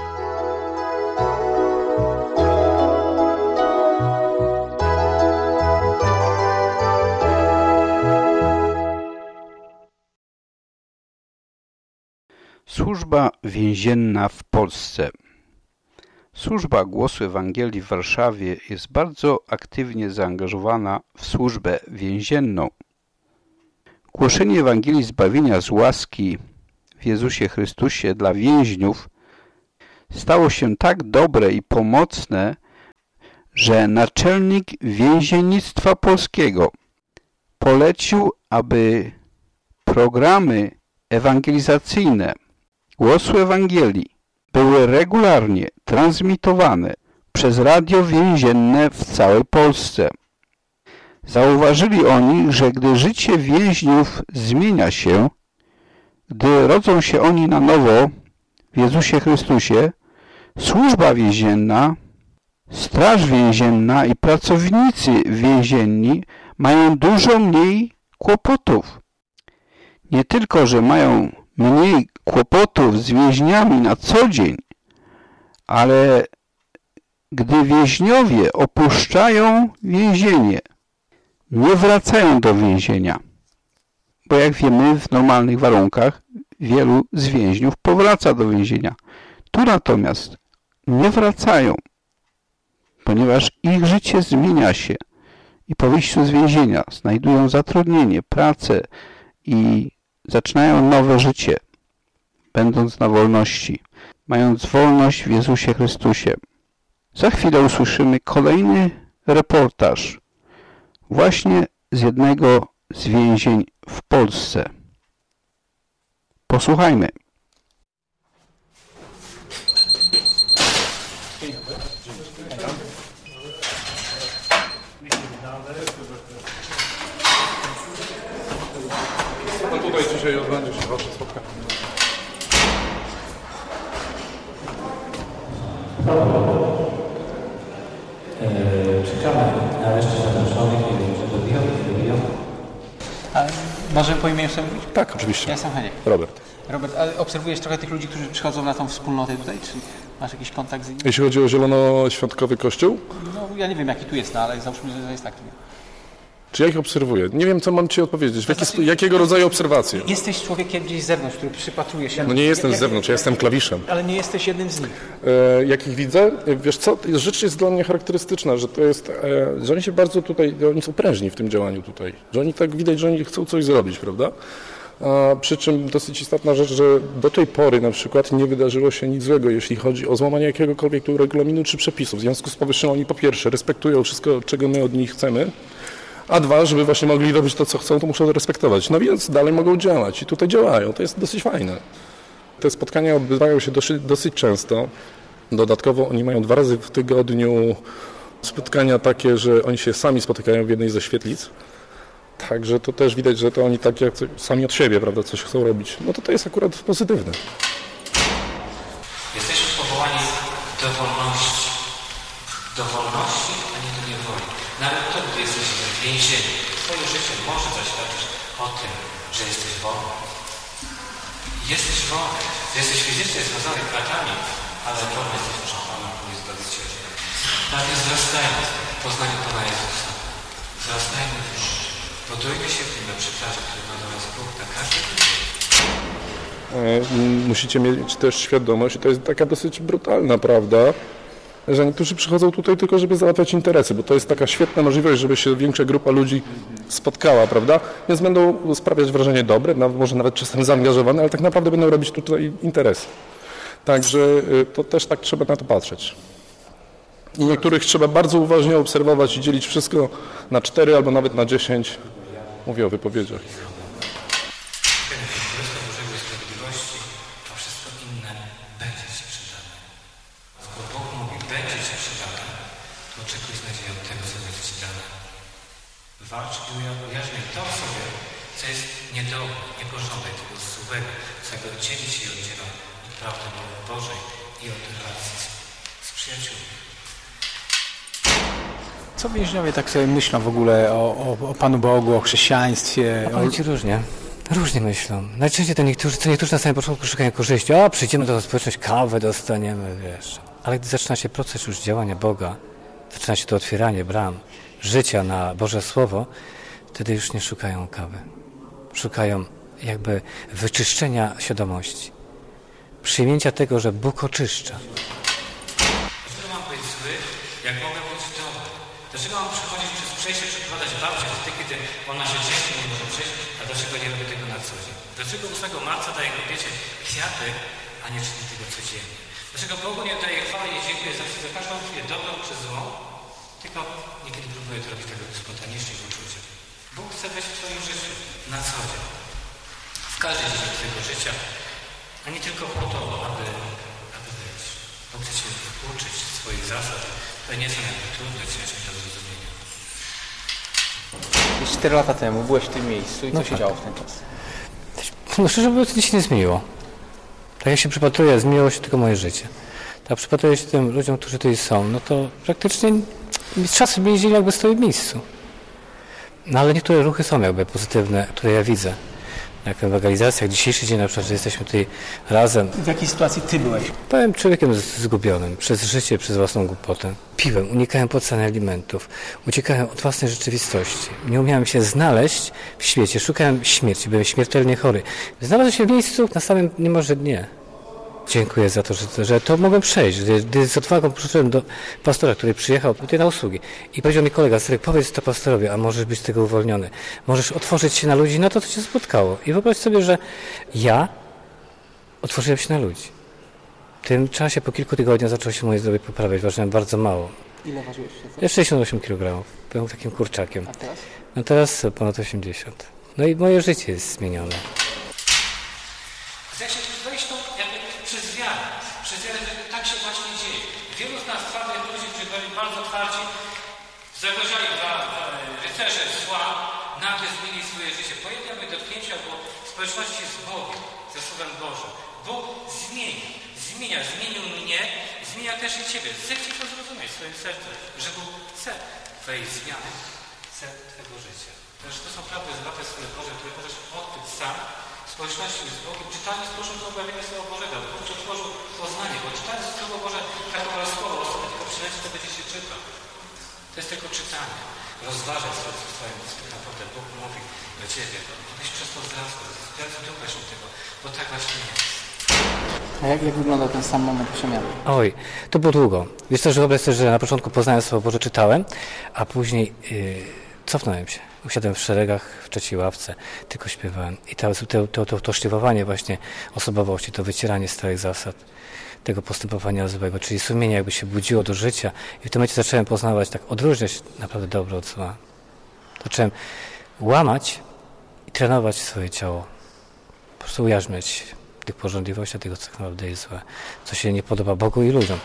[SPEAKER 3] Służba więzienna w Polsce. Służba Głosu Ewangelii w Warszawie jest bardzo aktywnie zaangażowana w służbę więzienną. Głoszenie Ewangelii zbawienia z łaski w Jezusie Chrystusie dla więźniów stało się tak dobre i pomocne, że naczelnik więziennictwa polskiego polecił, aby programy ewangelizacyjne Głosu Ewangelii były regularnie transmitowane przez radio więzienne w całej Polsce. Zauważyli oni, że gdy życie więźniów zmienia się, gdy rodzą się oni na nowo w Jezusie Chrystusie, służba więzienna, straż więzienna i pracownicy więzienni mają dużo mniej kłopotów. Nie tylko, że mają mniej kłopotów z więźniami na co dzień, ale gdy więźniowie opuszczają więzienie, nie wracają do więzienia. Bo jak wiemy, w normalnych warunkach wielu z więźniów powraca do więzienia. Tu natomiast nie wracają, ponieważ ich życie zmienia się i po wyjściu z więzienia znajdują zatrudnienie, pracę i zaczynają nowe życie, będąc na wolności, mając wolność w Jezusie Chrystusie. Za chwilę usłyszymy kolejny reportaż właśnie z jednego z więzień w Polsce. Posłuchajmy.
[SPEAKER 11] No tutaj dzisiaj odbędzie się wasze spotkanie.
[SPEAKER 12] Czekamy, ale jeszcze żaden człowiek nie wiem, że dobiją.
[SPEAKER 7] Ale możemy po imieniu sobie mówić?
[SPEAKER 11] Tak, oczywiście.
[SPEAKER 7] Ja jestem Heniek.
[SPEAKER 11] Robert.
[SPEAKER 7] Robert, ale obserwujesz trochę tych ludzi, którzy przychodzą na tą wspólnotę tutaj? Czy masz jakiś kontakt z nimi?
[SPEAKER 11] Jeśli chodzi o zielonoświątkowy kościół?
[SPEAKER 7] No, ja nie wiem, jaki tu jest, no, ale załóżmy, że jest taki.
[SPEAKER 11] Czy ja ich obserwuję? Nie wiem, co mam ci odpowiedzieć. Jakiego rodzaju obserwacje?
[SPEAKER 7] Jesteś człowiekiem gdzieś z zewnątrz, który przypatruje się...
[SPEAKER 11] No nie jestem z zewnątrz, ja jestem klawiszem.
[SPEAKER 7] Ale nie jesteś jednym z nich.
[SPEAKER 11] Jak ich widzę? Wiesz co, rzecz jest dla mnie charakterystyczna, że to jest, że oni się bardzo tutaj, oni są prężni w tym działaniu tutaj. Że oni tak widać, że oni chcą coś zrobić, prawda? Przy czym dosyć istotna rzecz, że do tej pory na przykład nie wydarzyło się nic złego, jeśli chodzi o złamanie jakiegokolwiek tu regulaminu czy przepisów. W związku z powyższym oni po pierwsze respektują wszystko, czego my od nich chcemy, a dwa, żeby właśnie mogli robić to, co chcą, to muszą respektować. No więc dalej mogą działać i tutaj działają. To jest dosyć fajne. Te spotkania odbywają się dosyć często. Dodatkowo oni mają 2 razy w tygodniu spotkania takie, że oni się sami spotykają w jednej ze świetlic. Także to też widać, że to oni tak jak sami od siebie, prawda, coś chcą robić. No to jest akurat pozytywne.
[SPEAKER 13] Jesteśmy powołani do wolności. Do wolności, a nie do niewoli. Nawet to, gdy jesteś w więzieniu, twoje życie może zaświadczyć o tym, że jesteś wolny. Jesteś wolny. Jesteś fizycznie związany kratami, ale wolny jesteś przed Panem, który jest Zbawicielem. Tak jest, wzrastajmy w poznaniu Pana Jezusa. Wzrastajmy w Nim. Budujmy się w tym na przykładzie, który ma do nas Bóg na każdy dzień.
[SPEAKER 11] Musicie mieć też świadomość, i to jest taka dosyć brutalna prawda, że niektórzy przychodzą tutaj tylko, żeby załatwiać interesy, bo to jest taka świetna możliwość, żeby się większa grupa ludzi spotkała, prawda? Więc będą sprawiać wrażenie dobre, może nawet czasem zaangażowane, ale tak naprawdę będą robić tutaj interesy. Także to też tak trzeba na to patrzeć. I niektórych trzeba bardzo uważnie obserwować i dzielić wszystko na 4 albo nawet na 10. Mówię o wypowiedziach.
[SPEAKER 13] Walcz i ujarzmiaj to w sobie, co jest niedobre, nie pożądaj tego złego, czego dzieli się i oddziela od prawdy Bożej i od relacji z przyjaciółmi.
[SPEAKER 7] Co więźniowie tak sobie myślą w ogóle o Panu Bogu, o chrześcijaństwie?
[SPEAKER 12] Powiem ci różnie. Różnie myślą. Najczęściej to niektórzy na samym początku szukają korzyści. Przyjdziemy do społeczność, kawę dostaniemy, wiesz. Ale gdy zaczyna się proces już działania Boga, zaczyna się to otwieranie bram życia na Boże Słowo, wtedy już nie szukają kawy. Szukają jakby wyczyszczenia świadomości. Przyjęcia tego, że Bóg oczyszcza.
[SPEAKER 13] Dlaczego mam być zły, jak mogę być dobry? Dlaczego mam przechodzić przez przejście, przeprowadzać babcię wtedy, kiedy ona się cieszy, nie może przejść, a dlaczego nie robię tego na co dzień? Dlaczego 8 marca daję kobiecie kwiaty, a nie czynię tego codziennie? Dlaczego Bogu nie daję chwały i dziękuję za każdą chwilę dobrą czy złą, Tylko niekiedy próbuję to robić tego spontanicznie w uczuciu. Bóg chce być w twoim życiu na co dzień. W każdej dziedzinie twojego życia, a nie tylko po to, aby być. Bóg chce cię uczyć swoich zasad, które nie są jakby trudne, ciężkie do zrozumienia.
[SPEAKER 7] 4 lata temu byłeś w tym miejscu i co się działo w ten czas?
[SPEAKER 12] No szczerze mówiąc, nic się nie zmieniło. Tak jak się przypatruję, zmieniło się tylko moje życie. Tak przypatruję się tym ludziom, którzy tutaj są, no to praktycznie czasy więzień jakby stoi w miejscu. No ale niektóre ruchy są jakby pozytywne, które ja widzę. Jak w ewangelizacjach, dzisiejszy dzień na przykład, że jesteśmy tutaj razem.
[SPEAKER 7] W jakiej sytuacji ty byłeś?
[SPEAKER 12] Byłem człowiekiem zgubionym przez życie, przez własną głupotę. Piłem, unikałem płacenia alimentów, uciekałem od własnej rzeczywistości. Nie umiałem się znaleźć w świecie, szukałem śmierci, byłem śmiertelnie chory. Znalazłem się w miejscu na samym niemalże dnie. Dziękuję za to, że to mogłem przejść. Gdy z odwagą przyszedłem do pastora, który przyjechał tutaj na usługi i powiedział mi kolega, Syrek, powiedz to pastorowi, a możesz być z tego uwolniony. Możesz otworzyć się na ludzi na to, co cię spotkało. I wyobraź sobie, że ja otworzyłem się na ludzi. W tym czasie, po kilku tygodniach zaczęło się moje zdrowie poprawiać. Ważyłem bardzo mało.
[SPEAKER 7] Ile ważyłeś?
[SPEAKER 12] Ja 68 kg. Byłem takim kurczakiem.
[SPEAKER 7] A teraz?
[SPEAKER 12] No teraz ponad 80. No i moje życie jest zmienione.
[SPEAKER 13] Jak się wejść to jakby przez wiarę, że tak się właśnie dzieje. Wielu z nas twardych ludzi, którzy byli bardzo twardzi, zagorzali rycerze zła, nagle zmienili swoje życie. Po jednym dotknięciu albo społeczności z Bogiem, ze Słowem Bożym. Bóg zmienia, zmienił mnie, zmienia też i ciebie. Zechciej to zrozumieć w swoim sercu, że Bóg chce wejść w zmiany, chce twojego życia. To są prawdy zwarte Słowo Boże, które możesz odkryć sam, społeczności z Bogiem, czytając początku objawienia Słowa Bożego. Bóg otworzył poznanie, bo czytając Słowo Boże, taką rozmową, osobę tylko przyleci, to będzie się czytał. To jest tylko czytanie. Rozważaj sobie w swoim naprawdę Bóg mówi do ciebie, abyś przez to wzrastał, z Ducha Świętego, bo tak właśnie jest.
[SPEAKER 7] A jak wyglądał ten sam moment przemiany?
[SPEAKER 12] Oj, to było długo. Wiesz też, wyobraź sobie, że na początku poznałem Słowo Boże, czytałem, a później cofnąłem się. Usiadłem w szeregach, w trzeciej ławce, tylko śpiewałem. I to szlifowanie właśnie osobowości, to wycieranie starych zasad, tego postępowania złego, czyli sumienie jakby się budziło do życia. I w tym momencie zacząłem poznawać, tak odróżniać naprawdę dobro od zła. Zacząłem łamać i trenować swoje ciało. Po prostu ujarzmiać tych pożądliwości, tego co naprawdę jest złe, co się nie podoba Bogu i ludziom.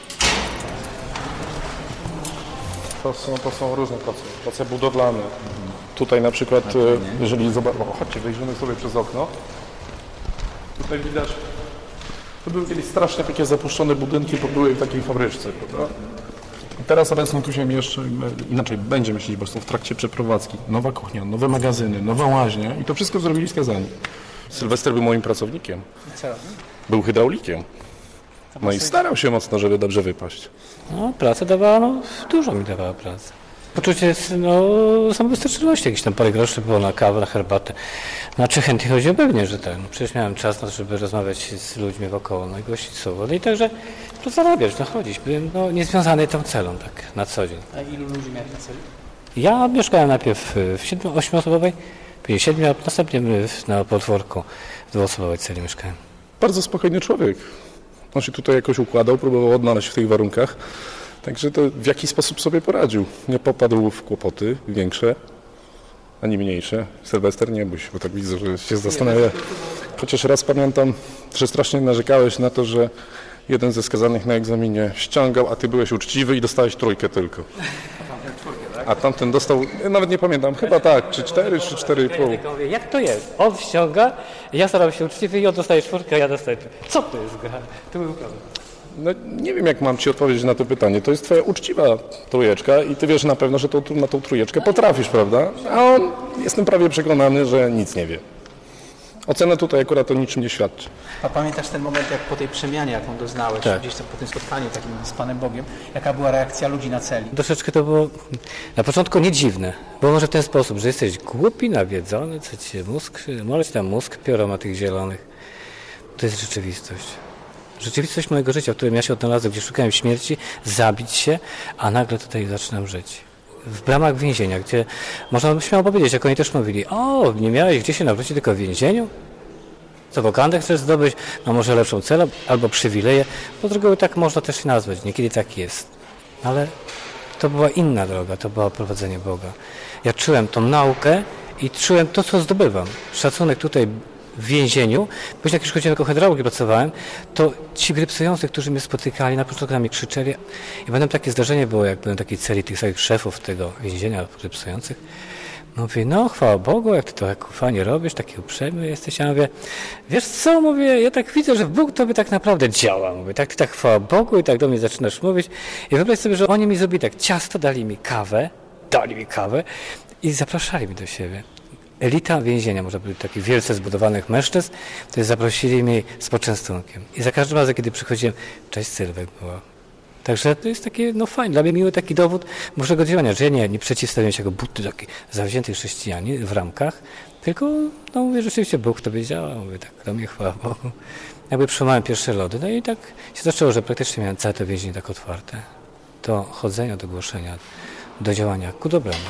[SPEAKER 11] To są różne prace budowlane. Tutaj na przykład, jeżeli zobaczymy, chodźcie, wejdziemy sobie przez okno. Tutaj widać, to były kiedyś strasznie takie zapuszczone budynki, bo były w takiej fabryczce, prawda? I teraz obecnie tu się jeszcze inaczej będzie myśleć, bo są w trakcie przeprowadzki. Nowa kuchnia, nowe magazyny, nowa łaźnia i to wszystko zrobili skazani. Sylwester był moim pracownikiem.
[SPEAKER 7] Co robił?
[SPEAKER 11] Był hydraulikiem. No i starał się mocno, żeby dobrze wypaść.
[SPEAKER 12] No, pracę dawała, dużo mi dawała pracy. Poczucie samowystarczalności, jakieś tam parę groszy było na kawę, na herbatę. No, czy chętnie chodziło? Pewnie, że tak. No, przecież miałem czas na to, żeby rozmawiać z ludźmi wokoło, no i gościć słowo. No i także zarabiać, chodzić. Byłem niezwiązany tą celą, tak, na co dzień.
[SPEAKER 7] A ilu ludzi miałeś na celi?
[SPEAKER 12] Ja mieszkałem najpierw w 7-8-osobowej, później 7, a następnie na podwórku w 2-osobowej celi mieszkałem.
[SPEAKER 11] Bardzo spokojny człowiek. On się tutaj jakoś układał, próbował odnaleźć w tych warunkach. Także to w jaki sposób sobie poradził. Nie popadł w kłopoty większe, ani mniejsze. Sylwester, nie bój się, bo tak widzę, że się zastanawia. Chociaż raz pamiętam, że strasznie narzekałeś na to, że jeden ze skazanych na egzaminie ściągał, a ty byłeś uczciwy i dostałeś 3 tylko. A tamten dostał, nawet nie pamiętam, chyba tak, czy 4, czy 4,5.
[SPEAKER 12] Jak to jest? On ściąga, ja staram się uczciwy i on dostaje 4, a ja dostaję 3. Co to jest gra? To był problem.
[SPEAKER 11] No nie wiem, jak mam ci odpowiedzieć na to pytanie. To jest twoja uczciwa 3 i ty wiesz na pewno, że na tą 3 potrafisz, prawda? A on, jestem prawie przekonany, że nic nie wie. Ocena tutaj akurat o niczym nie świadczy.
[SPEAKER 7] A pamiętasz ten moment, jak po tej przemianie, jaką doznałeś,
[SPEAKER 12] tak,
[SPEAKER 7] gdzieś tam po tym spotkaniu takim z Panem Bogiem, jaka była reakcja ludzi na celi?
[SPEAKER 12] Troszeczkę to było na początku nie dziwne, bo może w ten sposób, że jesteś głupi, nawiedzony, co ci może ci tam mózg piorą na tych zielonych. To jest rzeczywistość. Rzeczywistość mojego życia, w którym ja się odnalazłem, gdzie szukałem śmierci, zabić się, a nagle tutaj zaczynam żyć. W bramach więzienia, gdzie można śmiało powiedzieć, jak oni też mówili, nie miałeś gdzie się nawrócić, tylko w więzieniu? Co, wokandę chcesz zdobyć? No może lepszą celę albo przywileje, bo z reguły tak można też nazwać, niekiedy tak jest. Ale to była inna droga, to było prowadzenie Boga. Ja czułem tą naukę i czułem to, co zdobywam. Szacunek tutaj w więzieniu, później jak już chodziłem jako hydraulik pracowałem, to ci grypsujący, którzy mnie spotykali, na początku na mnie krzyczeli i potem takie zdarzenie było, jak byłem w takiej celi tych swoich szefów tego więzienia grypsujących. Mówię, no chwała Bogu, jak ty to tak fajnie robisz, taki uprzejmy jesteś. Ja mówię, wiesz co, mówię, ja tak widzę, że Bóg tobie tak naprawdę działa. Mówię, tak ty tak chwała Bogu i tak do mnie zaczynasz mówić. I wyobraź sobie, że oni mi zrobili tak ciasto, dali mi kawę i zapraszali mnie do siebie. Elita więzienia, może być takich wielce zbudowanych mężczyzn, to zaprosili mnie z poczęstunkiem. I za każdym razem, kiedy przychodziłem, cześć Sylwek była. Także to jest taki, no fajny, dla mnie miły taki dowód Bożego działania, że ja nie przeciwstawiam się jako buty taki zawzięty chrześcijanin w ramkach, tylko, no mówię, rzeczywiście Bóg w tobie działa, mówię tak, do mnie chwała Bogu. Jakby przyjmowałem pierwsze lody, no i tak się zaczęło, że praktycznie miałem całe to więzienie tak otwarte. Do chodzenia, do głoszenia, do działania ku dobremu.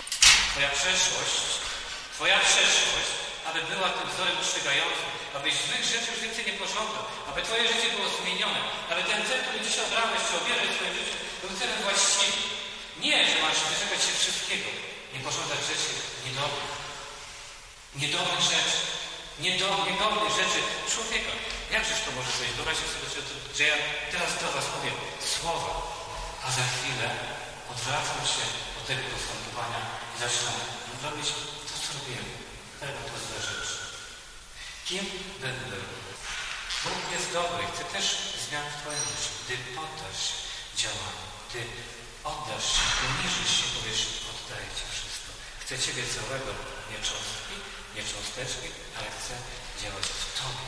[SPEAKER 13] Twoja przeszłość, aby była tym wzorem ostrzegającym, abyś złych rzeczy już więcej nie pożądał, aby twoje życie było zmienione, aby ten cel, który dzisiaj obrałeś, czy obierałeś w swoim życiu, był celem właściwym. Nie, że masz wyrzekać się wszystkiego, nie pożądać rzeczy niedobrych rzeczy, niegodnych rzeczy człowieka. Jakżeż to może być? Wyobraźcie sobie, że ja teraz do was mówię słowa, a za chwilę odwracam się od tego postępowania i zaczynam robić to, co robiłem. Będą to złe rzeczy. Kim będę? Bóg jest dobry. Chce też zmian w twoim życiu. Gdy poddasz się działaniu, gdy oddasz się, uniżysz się, powiesz, oddaję ci wszystko. Chcę ciebie całego, nie cząstki, nie cząsteczki, ale chcę działać w tobie.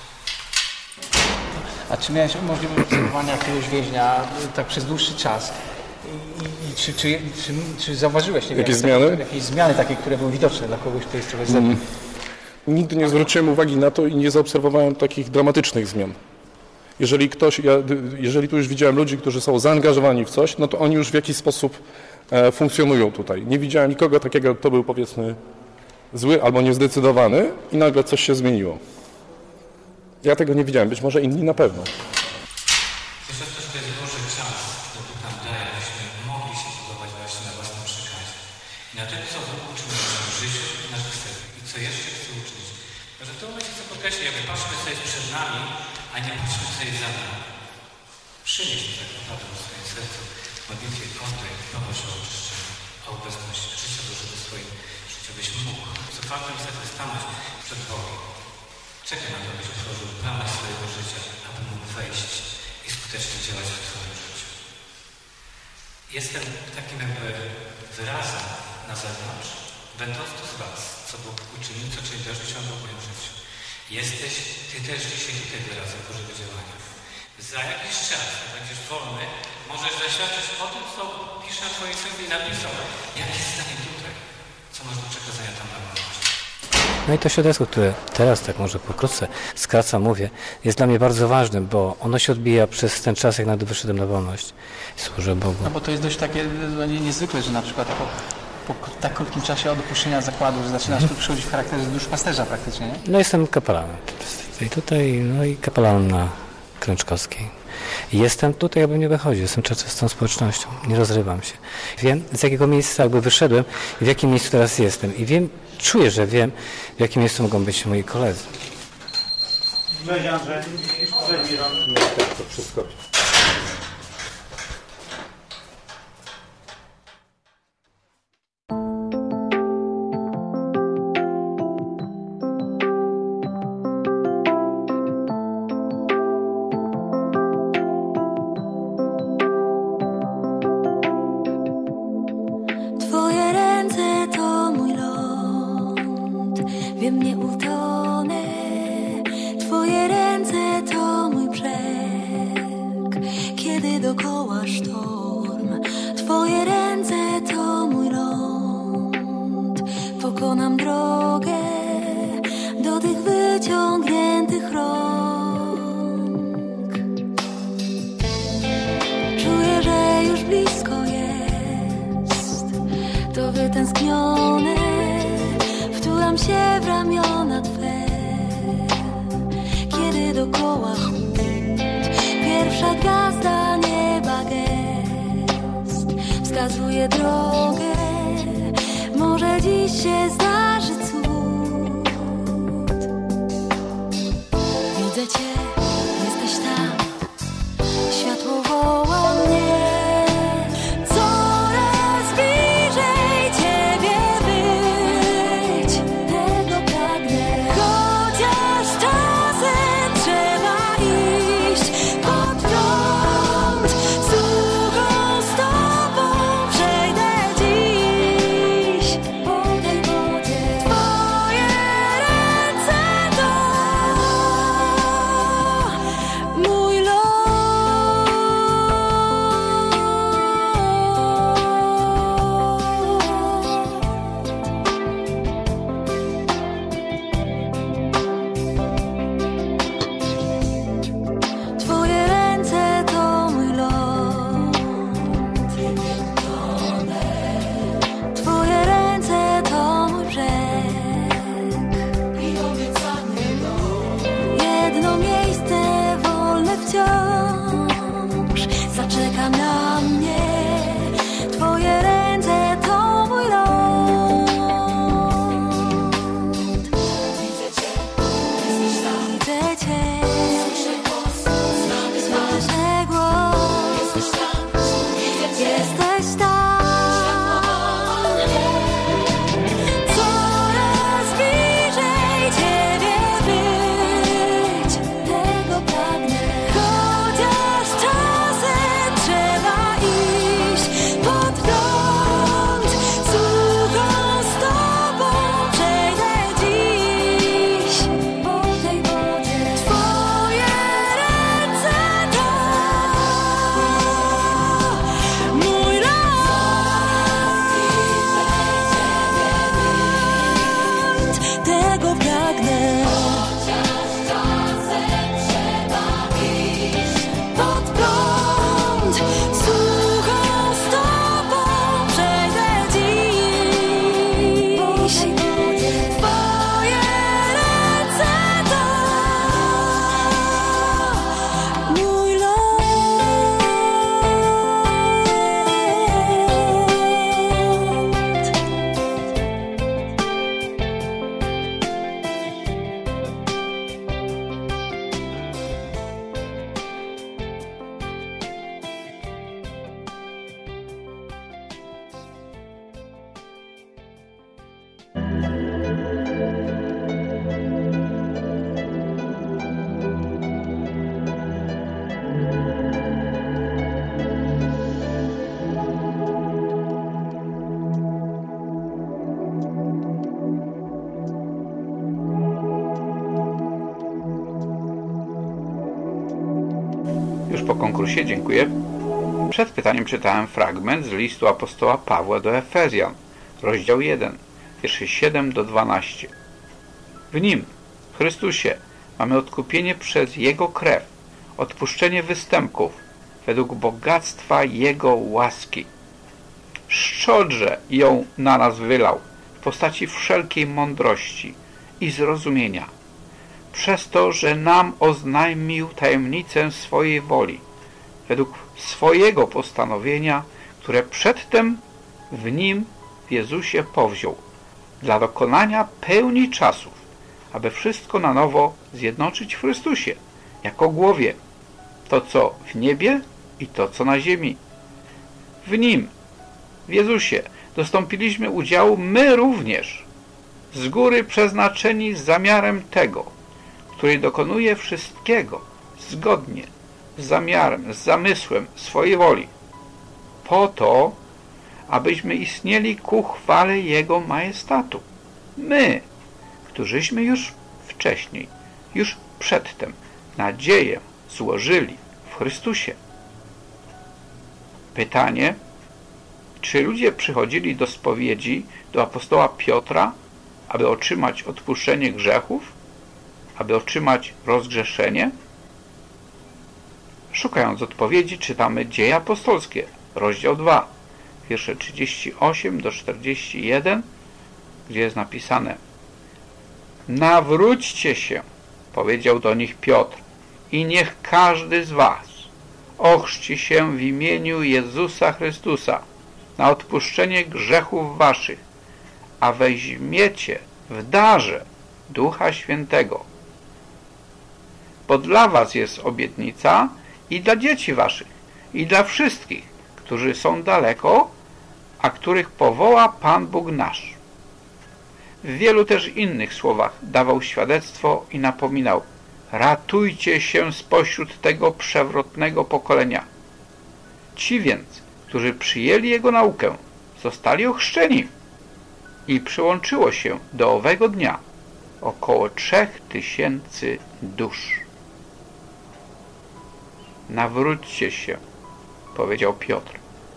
[SPEAKER 7] A czy miałeś możliwość obserwowania jakiegoś więźnia tak przez dłuższy czas? Czy zauważyłeś
[SPEAKER 11] jakieś zmiany?
[SPEAKER 7] Jakieś zmiany takie, które były widoczne dla kogoś, kto jest trochę z zewnątrz?
[SPEAKER 11] Nigdy nie zwróciłem uwagi na to i nie zaobserwowałem takich dramatycznych zmian. Jeżeli tu już widziałem ludzi, którzy są zaangażowani w coś, no to oni już w jakiś sposób funkcjonują tutaj. Nie widziałem nikogo takiego, kto był powiedzmy zły albo niezdecydowany i nagle coś się zmieniło. Ja tego nie widziałem, być może inni na pewno.
[SPEAKER 13] Na tym, co Bóg uczynił w naszym życiu, w naszych sercach i co jeszcze chce uczynić. Że w tym momencie chcę podkreślić, jakby patrzmy, co jest przed nami, a nie patrzmy, co jest za nami. Przynieś mi tak naprawdę w swoim sercu modlitwie oddaj i poproś o oczyszczenie, o obecność życia Bożego w swoim życiu, byś mógł z otwartym sercem stanąć przed Bogiem. Czekaj na to, byś otworzył bramę swojego życia, aby mógł wejść i skutecznie działać w swoim życiu. Jestem takim jakby wyrazem na zewnątrz, będąc tu z was, co Bóg uczynił, co czyni też osiągnął w moim życiu. Jesteś ty też dzisiaj tutaj wyrazem Bożego działania. Za jakiś czas, jak będziesz wolny, możesz zaświadczyć o tym, co pisze na twojej sercu i napisał. Jakie jest zdanie tutaj? Co masz do przekazania tam na wolność?
[SPEAKER 12] No i to świadectwo, które teraz tak może pokrótce skracam, mówię, jest dla mnie bardzo ważne, bo ono się odbija przez ten czas, jak nawet wyszedłem na wolność. Służę Bogu.
[SPEAKER 7] No bo to jest dość takie niezwykłe, że na przykład po tak krótkim czasie od opuszczenia zakładu, że zaczynasz tu przychodzić w charakterze duszpasterza praktycznie, nie?
[SPEAKER 12] No jestem kapelanem tutaj, no i kapelanem na Klęczkowskiej. Jestem tutaj, abym nie wychodził, jestem z tą społecznością, nie rozrywam się. Wiem, z jakiego miejsca jakby wyszedłem i w jakim miejscu teraz jestem. I wiem, czuję, że wiem, w jakim miejscu mogą być moi koledzy.
[SPEAKER 14] Cześć Andrzej, cześć Miron.
[SPEAKER 11] To wszystko.
[SPEAKER 8] wskazuje drogę. Może dziś się zdarzy cud. Widzę Cię, jesteś tam. Światło woła mnie. Coraz bliżej Ciebie być. Tego pragnę. Chociaż czasem trzeba iść pod prąd. Suchą stopą przejdę dziś po tej wodzie. Twoje ręce to mój los. Twoje ręce to mój ląd. Twoje ręce to mój brzeg. Jedno miejsce wolne wciąż zaczeka na mnie. Twoje ręce to mój ląd. Widzę Cię, jesteś tam. Widzę Cię, słyszę głos, słyszę głos. Jesteś tam, jesteś tam. Coraz bliżej Ciebie być. Tego pragnę. Chociaż czasem trzeba iść pod prąd. Suchą stopą przejdę dziś po tej wodzie. Twoje ręce to mój ląd. Tego pragnę. Chociaż czasem trzeba iść pod prąd. Suchą stopą przejdę dziś po tej wodzie. Twoje ręce to mój ląd.
[SPEAKER 3] Już po konkursie, dziękuję. Przed pytaniem czytałem fragment z listu apostoła Pawła do Efezjan, rozdział 1, wiersze 7 do 12. W Nim, w Chrystusie, mamy odkupienie przez Jego krew, odpuszczenie występków, według bogactwa Jego łaski. Szczodrze ją na nas wylał, w postaci wszelkiej mądrości i zrozumienia, przez to, że nam oznajmił tajemnicę swojej woli, według swojego postanowienia, które przedtem w Nim, w Jezusie powziął, dla dokonania pełni czasów, aby wszystko na nowo zjednoczyć w Chrystusie, jako głowie, to co w niebie i to co na ziemi. W Nim, w Jezusie, dostąpiliśmy udziału my również, z góry przeznaczeni z zamiarem tego, który dokonuje wszystkiego zgodnie z zamiarem, z zamysłem swojej woli, po to, abyśmy istnieli ku chwale Jego majestatu. My, którzyśmy już wcześniej, już przedtem nadzieję złożyli w Chrystusie. Pytanie, czy ludzie przychodzili do spowiedzi do apostoła Piotra, aby otrzymać odpuszczenie grzechów, aby otrzymać rozgrzeszenie? Szukając odpowiedzi, czytamy Dzieje Apostolskie, rozdział 2, wiersze 38 do 41, gdzie jest napisane: nawróćcie się, powiedział do nich Piotr, i niech każdy z was ochrzci się w imieniu Jezusa Chrystusa na odpuszczenie grzechów waszych, a weźmiecie w darze Ducha Świętego. Bo dla was jest obietnica i dla dzieci waszych, i dla wszystkich, którzy są daleko, a których powoła Pan Bóg nasz. W wielu też innych słowach dawał świadectwo i napominał: ratujcie się spośród tego przewrotnego pokolenia. Ci więc, którzy przyjęli Jego naukę, zostali ochrzczeni i przyłączyło się do owego dnia około 3000 dusz. Nawróćcie się, powiedział Piotr,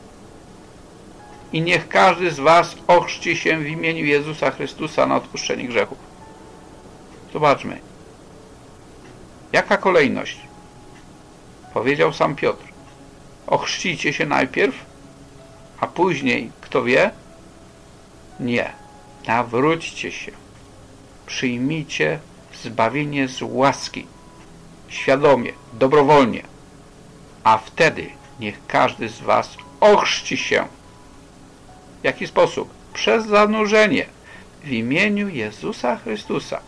[SPEAKER 3] i niech każdy z was ochrzci się w imieniu Jezusa Chrystusa na odpuszczenie grzechów. Zobaczmy, jaka kolejność? Powiedział sam Piotr: ochrzcijcie się najpierw, a później, kto wie? Nie. Nawróćcie się. Przyjmijcie zbawienie z łaski, świadomie, dobrowolnie, a wtedy niech każdy z was ochrzci się. W jaki sposób? Przez zanurzenie w imieniu Jezusa Chrystusa.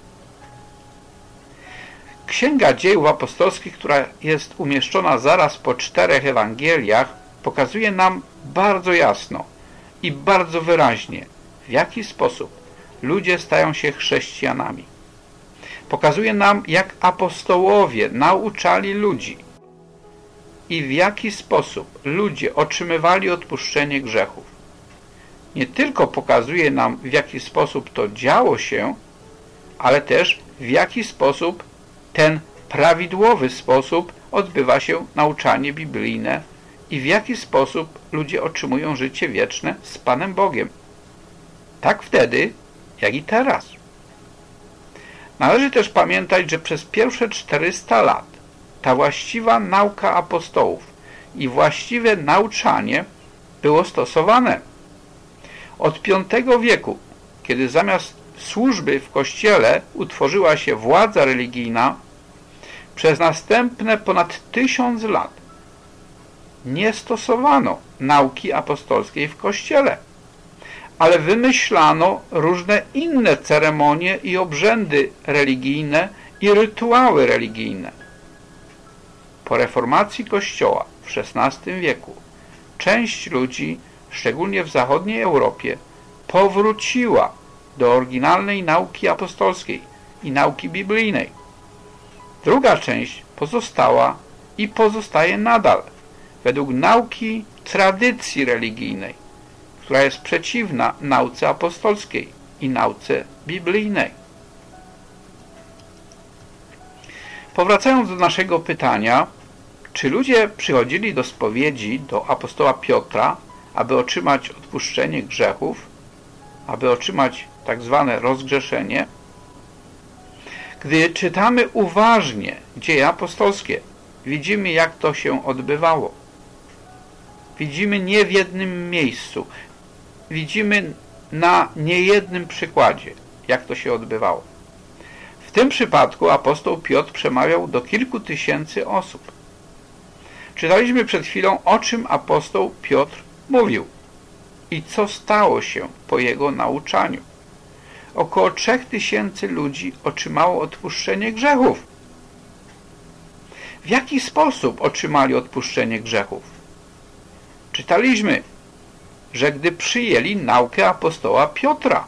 [SPEAKER 3] Księga Dziejów Apostolskich, która jest umieszczona zaraz po 4 Ewangeliach, pokazuje nam bardzo jasno i bardzo wyraźnie, w jaki sposób ludzie stają się chrześcijanami. Pokazuje nam, jak apostołowie nauczali ludzi i w jaki sposób ludzie otrzymywali odpuszczenie grzechów. Nie tylko pokazuje nam, w jaki sposób to działo się, ale też w jaki sposób ten prawidłowy sposób odbywa się nauczanie biblijne i w jaki sposób ludzie otrzymują życie wieczne z Panem Bogiem. Tak wtedy, jak i teraz. Należy też pamiętać, że przez pierwsze 400 lat ta właściwa nauka apostołów i właściwe nauczanie było stosowane. Od V wieku, kiedy zamiast służby w Kościele utworzyła się władza religijna, przez następne ponad 1000 lat nie stosowano nauki apostolskiej w Kościele, ale wymyślano różne inne ceremonie i obrzędy religijne i rytuały religijne. Po reformacji Kościoła w XVI wieku część ludzi, szczególnie w zachodniej Europie, powróciła do oryginalnej nauki apostolskiej i nauki biblijnej. Druga część pozostała i pozostaje nadal według nauki tradycji religijnej, która jest przeciwna nauce apostolskiej i nauce biblijnej. Powracając do naszego pytania, czy ludzie przychodzili do spowiedzi do apostoła Piotra, aby otrzymać odpuszczenie grzechów, aby otrzymać tak zwane rozgrzeszenie? Gdy czytamy uważnie Dzieje apostolskie, widzimy, jak to się odbywało. Widzimy nie w jednym miejscu, widzimy na niejednym przykładzie, jak to się odbywało. W tym przypadku apostoł Piotr przemawiał do kilku tysięcy osób. Czytaliśmy przed chwilą, o czym apostoł Piotr mówił i co stało się po jego nauczaniu. Około 3000 ludzi otrzymało odpuszczenie grzechów. W jaki sposób otrzymali odpuszczenie grzechów? Czytaliśmy, że gdy przyjęli naukę apostoła Piotra.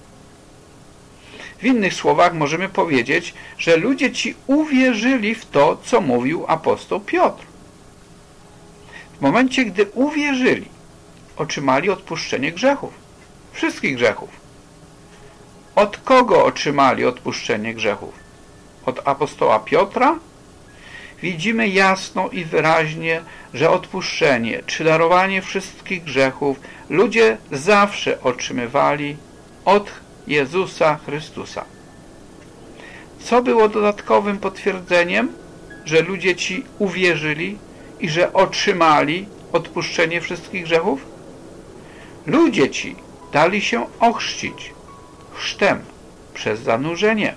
[SPEAKER 3] W innych słowach możemy powiedzieć, że ludzie ci uwierzyli w to, co mówił apostoł Piotr. W momencie, gdy uwierzyli, otrzymali odpuszczenie grzechów. Wszystkich grzechów. Od kogo otrzymali odpuszczenie grzechów? Od apostoła Piotra? Widzimy jasno i wyraźnie, że odpuszczenie czy darowanie wszystkich grzechów ludzie zawsze otrzymywali od Jezusa Chrystusa. Co było dodatkowym potwierdzeniem, że ludzie ci uwierzyli i że otrzymali odpuszczenie wszystkich grzechów? Ludzie ci dali się ochrzcić chrztem przez zanurzenie.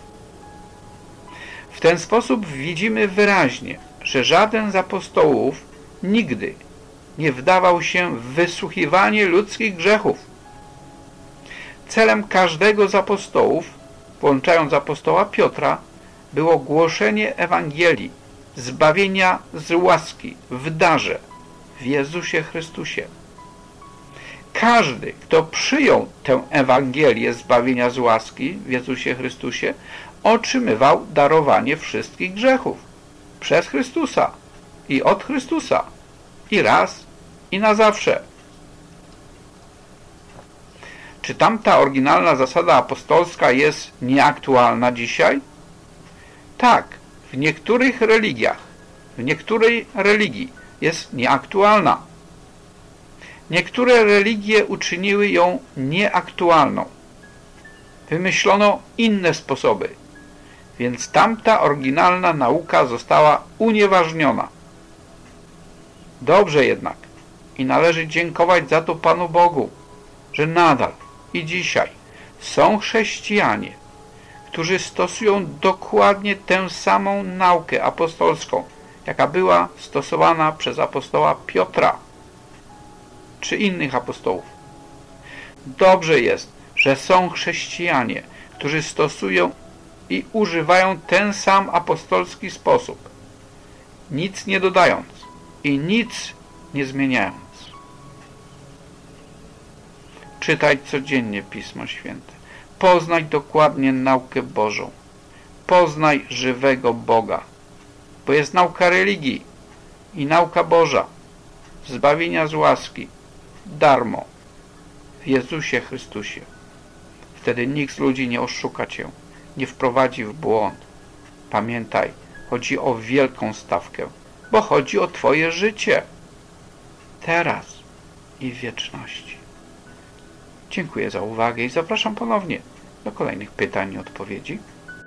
[SPEAKER 3] W ten sposób widzimy wyraźnie, że żaden z apostołów nigdy nie wdawał się w wysłuchiwanie ludzkich grzechów. Celem każdego z apostołów, włączając apostoła Piotra, było głoszenie Ewangelii, zbawienia z łaski w darze, w Jezusie Chrystusie. Każdy, kto przyjął tę Ewangelię zbawienia z łaski w Jezusie Chrystusie, otrzymywał darowanie wszystkich grzechów przez Chrystusa i od Chrystusa i raz i na zawsze. Czy tamta oryginalna zasada apostolska jest nieaktualna dzisiaj? Tak, w niektórych religiach, w niektórej religii jest nieaktualna. Niektóre religie uczyniły ją nieaktualną. Wymyślono inne sposoby, więc tamta oryginalna nauka została unieważniona. Dobrze jednak i należy dziękować za to Panu Bogu, że nadal i dzisiaj są chrześcijanie, którzy stosują dokładnie tę samą naukę apostolską, jaka była stosowana przez apostoła Piotra czy innych apostołów. Dobrze jest, że są chrześcijanie, którzy stosują i używają ten sam apostolski sposób, nic nie dodając i nic nie zmieniając. Czytaj codziennie Pismo Święte. Poznaj dokładnie naukę Bożą. Poznaj żywego Boga, bo jest nauka religii i nauka Boża, zbawienia z łaski, darmo, w Jezusie Chrystusie. Wtedy nikt z ludzi nie oszuka cię, nie wprowadzi w błąd. Pamiętaj, chodzi o wielką stawkę, bo chodzi o twoje życie, teraz i w wieczności. Dziękuję za uwagę i zapraszam ponownie do kolejnych pytań i odpowiedzi.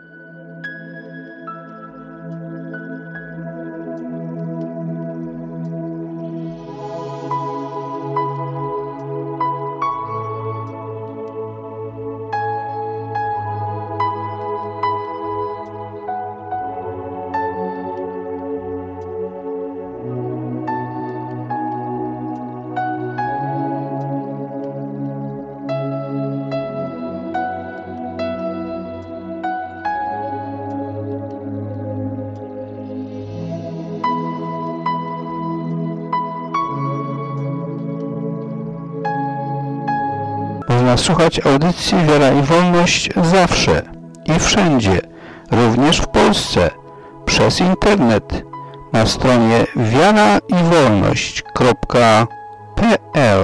[SPEAKER 3] Można słuchać audycji Wiara i Wolność zawsze i wszędzie, również w Polsce, przez internet, na stronie wiaraiwolność.pl.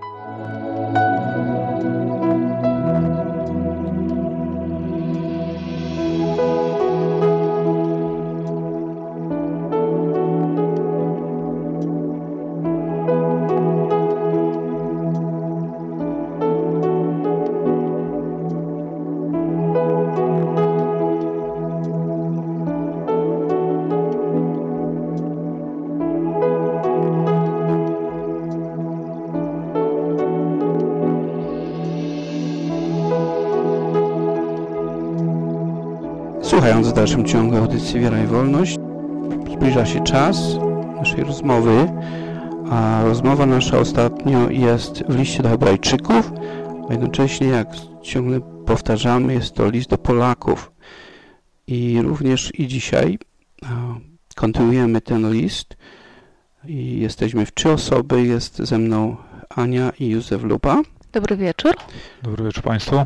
[SPEAKER 3] Słuchając w dalszym ciągu audycji Wiara i Wolność, zbliża się czas naszej rozmowy, a rozmowa nasza ostatnio jest w liście do Hebrajczyków, a jednocześnie, jak ciągle powtarzamy, jest to list do Polaków. I również i dzisiaj kontynuujemy ten list i jesteśmy w 3 osoby. Jest ze mną Ania i Józef Lupa.
[SPEAKER 10] Dobry wieczór.
[SPEAKER 15] Dobry wieczór Państwu.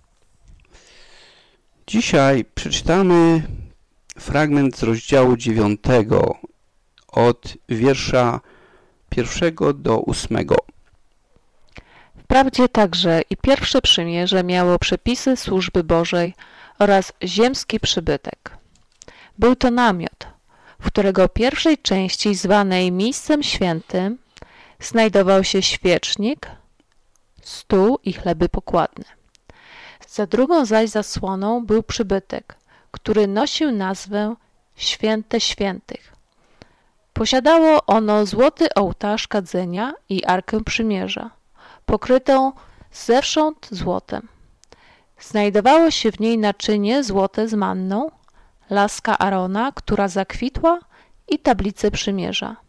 [SPEAKER 3] Dzisiaj przeczytamy fragment z rozdziału 9 od wiersza 1 do 8.
[SPEAKER 10] Wprawdzie także i pierwsze przymierze miało przepisy służby Bożej oraz ziemski przybytek. Był to namiot, w którego pierwszej części zwanej miejscem świętym znajdował się świecznik, stół i chleby pokładne. Za drugą zaś zasłoną był przybytek, który nosił nazwę Święte Świętych. Posiadało ono złoty ołtarz kadzenia i Arkę Przymierza, pokrytą zewsząd złotem. Znajdowało się w niej naczynie złote z manną, laska Arona, która zakwitła i tablice przymierza.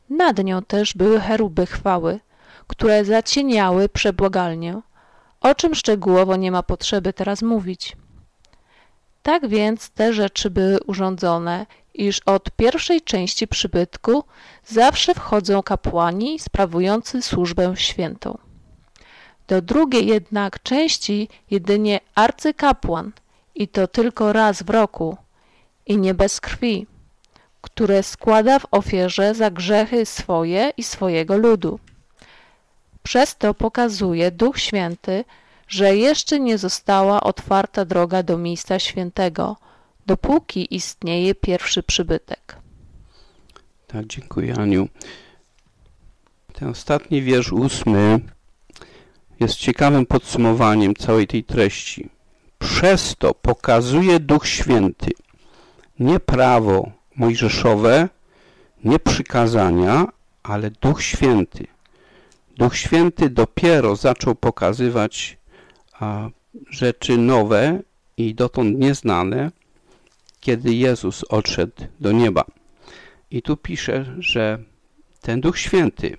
[SPEAKER 10] Nad nią też były cheruby chwały, które zacieniały przebłagalnię, o czym szczegółowo nie ma potrzeby teraz mówić. Tak więc te rzeczy były urządzone, iż od pierwszej części przybytku zawsze wchodzą kapłani sprawujący służbę świętą. Do drugiej jednak części jedynie arcykapłan, i to tylko raz w roku, i nie bez krwi, które składa w ofierze za grzechy swoje i swojego ludu. Przez to pokazuje Duch Święty, że jeszcze nie została otwarta droga do miejsca świętego, dopóki istnieje pierwszy przybytek.
[SPEAKER 3] Tak, dziękuję, Aniu. Ten ostatni wiersz 8 jest ciekawym podsumowaniem całej tej treści. Przez to pokazuje Duch Święty nie prawo mojżeszowe, nie przykazania, ale Duch Święty. Duch Święty dopiero zaczął pokazywać rzeczy nowe i dotąd nieznane, kiedy Jezus odszedł do nieba. I tu pisze, że ten Duch Święty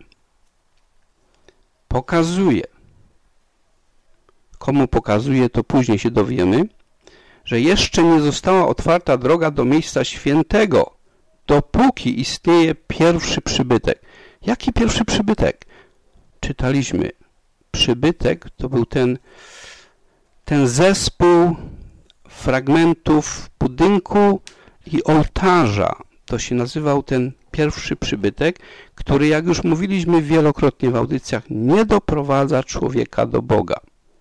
[SPEAKER 3] pokazuje. Komu pokazuje, to później się dowiemy, że jeszcze nie została otwarta droga do miejsca świętego, dopóki istnieje pierwszy przybytek. Jaki pierwszy przybytek? Czytaliśmy. Przybytek to był ten zespół fragmentów budynku i ołtarza. To się nazywał ten pierwszy przybytek, który, jak już mówiliśmy wielokrotnie w audycjach, nie doprowadza człowieka do Boga.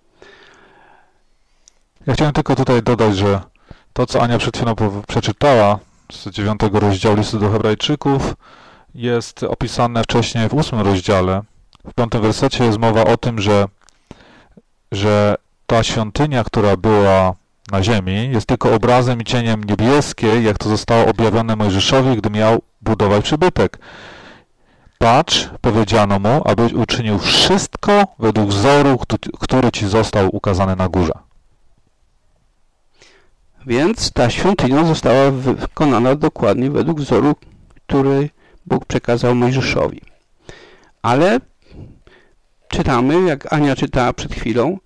[SPEAKER 15] Ja chciałem tylko tutaj dodać, że to, co Ania przed chwilą przeczytała z 9 rozdziału listu do Hebrajczyków, jest opisane wcześniej w 8 rozdziale. W 5 wersecie jest mowa o tym, że ta świątynia, która była na ziemi, jest tylko obrazem i cieniem niebieskiej, jak to zostało objawione Mojżeszowi, gdy miał budować przybytek. Patrz, powiedziano mu, abyś uczynił wszystko według wzoru, który ci został ukazany na górze.
[SPEAKER 3] Więc ta świątynia została wykonana dokładnie według wzoru, który Bóg przekazał Mojżeszowi. Ale czytamy, jak Ania czytała przed chwilą,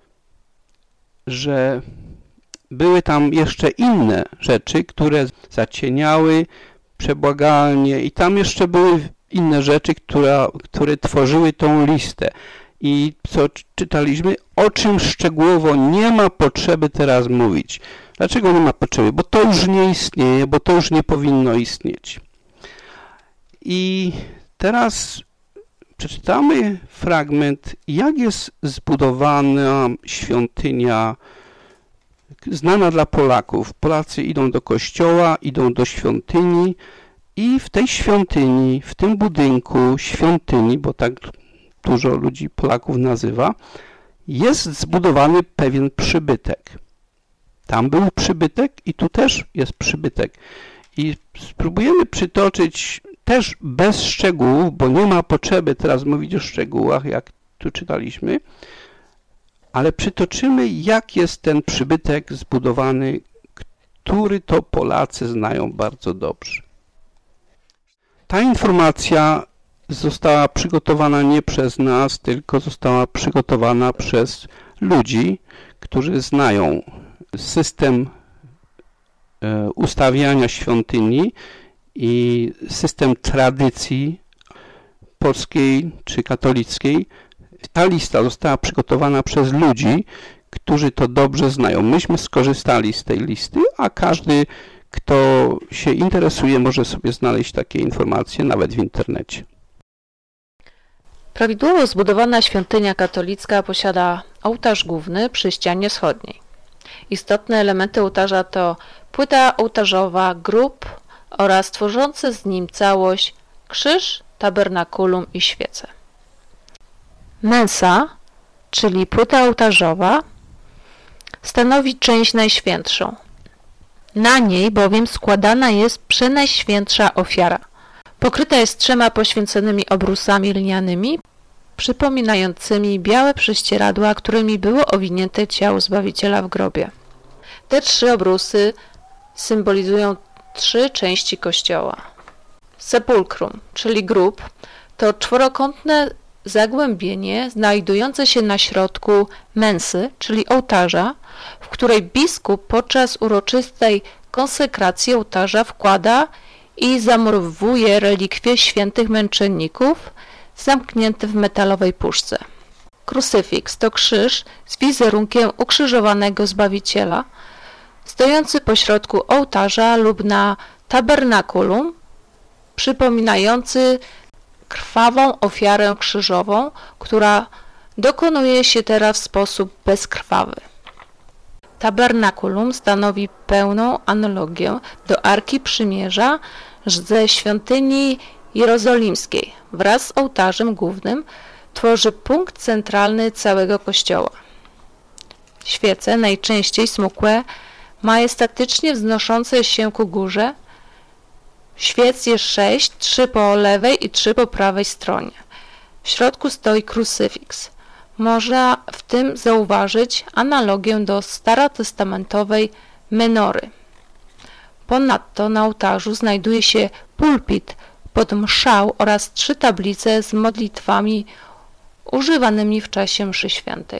[SPEAKER 3] że były tam jeszcze inne rzeczy, które zacieniały przebłagalnie i tam jeszcze były inne rzeczy, które tworzyły tą listę. I co czytaliśmy, o czym szczegółowo nie ma potrzeby teraz mówić. Dlaczego nie ma potrzeby? Bo to już nie istnieje, bo to już nie powinno istnieć. I teraz przeczytamy fragment, jak jest zbudowana świątynia znana dla Polaków. Polacy idą do kościoła, idą do świątyni i w tej świątyni, w tym budynku świątyni, bo tak dużo ludzi Polaków nazywa, jest zbudowany pewien przybytek. Tam był przybytek i tu też jest przybytek. I spróbujemy przytoczyć też bez szczegółów, bo nie ma potrzeby teraz mówić o szczegółach, jak tu czytaliśmy, ale przytoczymy, jak jest ten przybytek zbudowany, który to Polacy znają bardzo dobrze. Ta informacja została przygotowana nie przez nas, tylko została przygotowana przez ludzi, którzy znają system ustawiania świątyni i system tradycji polskiej czy katolickiej. Ta lista została przygotowana przez ludzi, którzy to dobrze znają. Myśmy skorzystali z tej listy, a każdy, kto się interesuje, może sobie znaleźć takie informacje nawet w internecie.
[SPEAKER 10] Prawidłowo zbudowana świątynia katolicka posiada ołtarz główny przy ścianie wschodniej. Istotne elementy ołtarza to płyta ołtarzowa, grób oraz tworzące z nim całość krzyż, tabernakulum i świece. Mensa, czyli płyta ołtarzowa, stanowi część najświętszą. Na niej bowiem składana jest przenajświętsza ofiara. Pokryta jest 3 poświęconymi obrusami lnianymi, przypominającymi białe prześcieradła, którymi było owinięte ciało Zbawiciela w grobie. Te 3 obrusy symbolizują 3 części Kościoła. Sepulchrum, czyli grób, to czworokątne zagłębienie znajdujące się na środku mensy, czyli ołtarza, w której biskup podczas uroczystej konsekracji ołtarza wkłada i zamurowuje relikwie świętych męczenników zamknięte w metalowej puszce. Krucyfiks to krzyż z wizerunkiem ukrzyżowanego Zbawiciela, stojący pośrodku ołtarza lub na tabernakulum, przypominający krwawą ofiarę krzyżową, która dokonuje się teraz w sposób bezkrwawy. Tabernakulum stanowi pełną analogię do Arki Przymierza ze świątyni jerozolimskiej. Wraz z ołtarzem głównym tworzy punkt centralny całego kościoła. Świece, najczęściej smukłe, majestatycznie wznoszące się ku górze. Świec jest 6, 3 po lewej i 3 po prawej stronie. W środku stoi krucyfiks. Można w tym zauważyć analogię do starotestamentowej menory. Ponadto na ołtarzu znajduje się pulpit pod mszał oraz 3 tablice z modlitwami używanymi w czasie mszy świętej.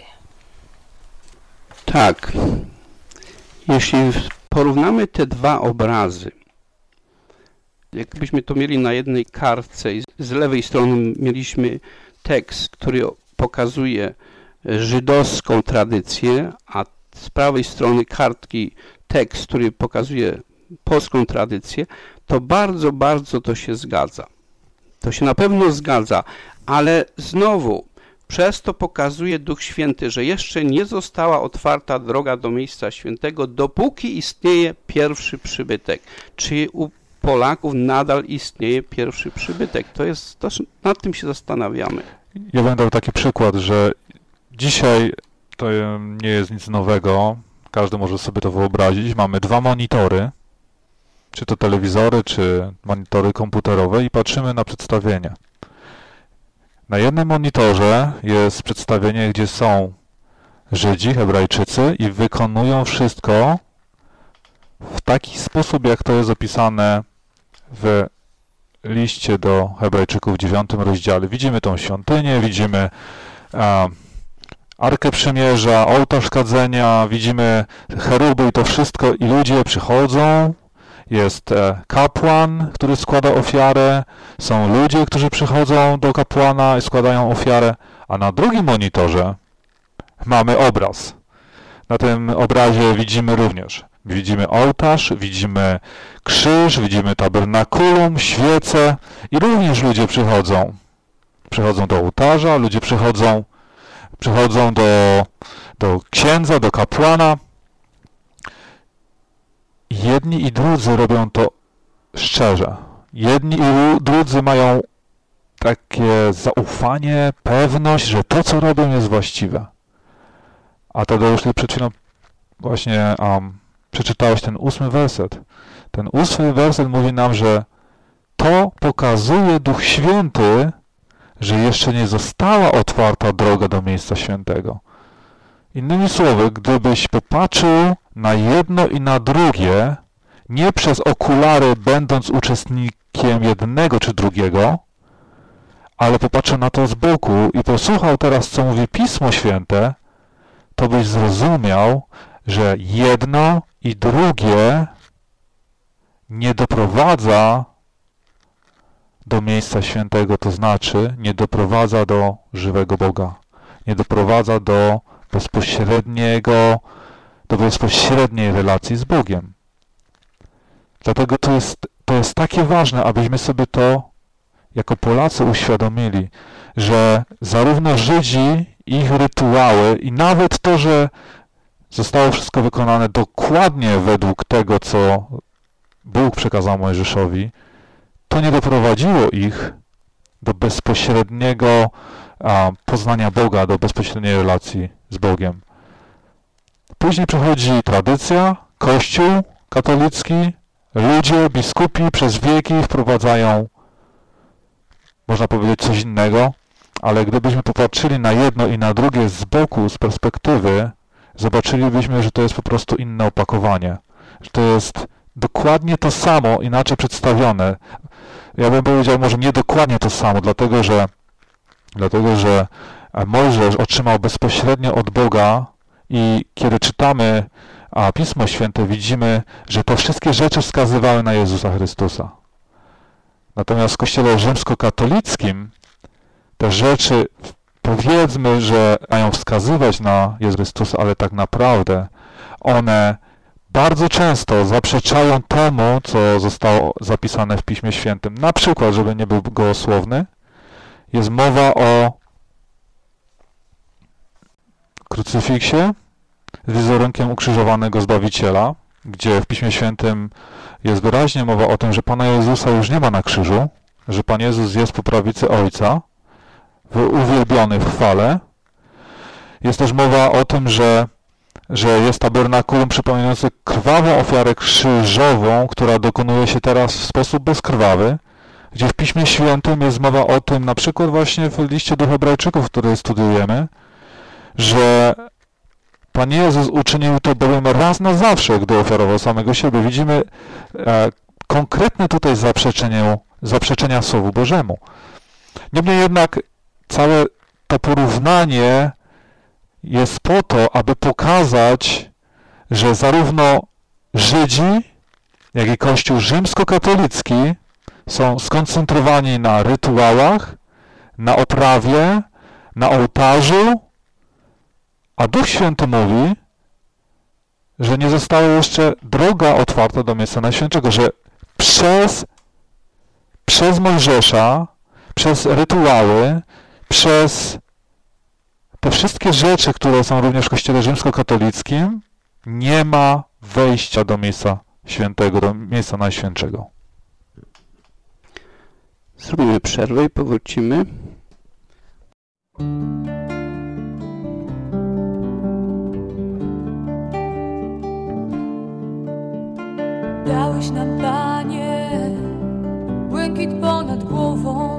[SPEAKER 16] Tak. Jeśli porównamy te dwa obrazy, jakbyśmy to mieli na jednej kartce i z lewej strony mieliśmy tekst, który pokazuje żydowską tradycję, a z prawej strony kartki tekst, który pokazuje polską tradycję, to bardzo, bardzo to się zgadza. To się na pewno zgadza, ale znowu przez to pokazuje Duch Święty, że jeszcze nie została otwarta droga do miejsca świętego, dopóki istnieje pierwszy przybytek. Czy u Polaków nadal istnieje pierwszy przybytek? Nad tym się zastanawiamy.
[SPEAKER 15] Ja będę dał taki przykład, że dzisiaj to nie jest nic nowego. Każdy może sobie to wyobrazić. Mamy 2 monitory, czy to telewizory, czy monitory komputerowe i patrzymy na przedstawienie. Na jednym monitorze jest przedstawienie, gdzie są Żydzi, Hebrajczycy i wykonują wszystko w taki sposób, jak to jest opisane w liście do Hebrajczyków w 9 rozdziale. Widzimy tą świątynię, widzimy Arkę Przymierza, ołtarz kadzenia, widzimy cheruby i to wszystko i ludzie przychodzą. Jest kapłan, który składa ofiarę, są ludzie, którzy przychodzą do kapłana i składają ofiarę, a na drugim monitorze mamy obraz. Na tym obrazie widzimy ołtarz, widzimy krzyż, widzimy tabernakulum, świece i również ludzie przychodzą. Przychodzą do ołtarza, ludzie przychodzą do księdza, do kapłana. Jedni i drudzy robią to szczerze. Jedni i drudzy mają takie zaufanie, pewność, że to, co robią, jest właściwe. A Tadeusz, ty przed chwilą właśnie przeczytałeś ten 8 werset. Ten 8 werset mówi nam, że to pokazuje Duch Święty, że jeszcze nie została otwarta droga do miejsca świętego. Innymi słowy, gdybyś popatrzył na jedno i na drugie, nie przez okulary, będąc uczestnikiem jednego czy drugiego, ale popatrzył na to z boku i posłuchał teraz, co mówi Pismo Święte, to byś zrozumiał, że jedno i drugie nie doprowadza do miejsca świętego, to znaczy nie doprowadza do żywego Boga, nie doprowadza do bezpośredniej relacji z Bogiem. Dlatego to jest takie ważne, abyśmy sobie to jako Polacy uświadomili, że zarówno Żydzi, ich rytuały i nawet to, że zostało wszystko wykonane dokładnie według tego, co Bóg przekazał Mojżeszowi, to nie doprowadziło ich do bezpośredniego poznania Boga, do bezpośredniej relacji z Bogiem. Później przychodzi tradycja, Kościół katolicki, ludzie, biskupi przez wieki wprowadzają, można powiedzieć, coś innego, ale gdybyśmy popatrzyli na jedno i na drugie z boku, z perspektywy, zobaczylibyśmy, że to jest po prostu inne opakowanie, że to jest dokładnie to samo, inaczej przedstawione. Ja bym powiedział może nie dokładnie to samo, dlatego że Mojżesz otrzymał bezpośrednio od Boga i kiedy czytamy Pismo Święte, widzimy, że te wszystkie rzeczy wskazywały na Jezusa Chrystusa. Natomiast w Kościele rzymskokatolickim te rzeczy, powiedzmy, że mają wskazywać na Jezusa Chrystusa, ale tak naprawdę one bardzo często zaprzeczają temu, co zostało zapisane w Piśmie Świętym. Na przykład, żeby nie był gołosłowny, jest mowa o krucyfiksie z wizerunkiem ukrzyżowanego Zbawiciela, gdzie w Piśmie Świętym jest wyraźnie mowa o tym, że Pana Jezusa już nie ma na krzyżu, że Pan Jezus jest po prawicy Ojca, uwielbiony w chwale. Jest też mowa o tym, że jest tabernakulum przypominające krwawą ofiarę krzyżową, która dokonuje się teraz w sposób bezkrwawy, gdzie w Piśmie Świętym jest mowa o tym, na przykład właśnie w liście do Hebrajczyków, który studiujemy, że Pan Jezus uczynił to bowiem raz na zawsze, gdy ofiarował samego siebie. Widzimy konkretne tutaj zaprzeczenia Słowu Bożemu. Niemniej jednak całe to porównanie jest po to, aby pokazać, że zarówno Żydzi, jak i Kościół rzymskokatolicki są skoncentrowani na rytuałach, na oprawie, na ołtarzu, a Duch Święty mówi, że nie została jeszcze droga otwarta do miejsca Najświętszego, że przez Mojżesza, przez rytuały, przez te wszystkie rzeczy, które są również w Kościele rzymskokatolickim, nie ma wejścia do miejsca świętego, do miejsca Najświętszego.
[SPEAKER 16] Zrobimy przerwę i powrócimy.
[SPEAKER 8] Dałeś nam, Panie, błękit ponad głową.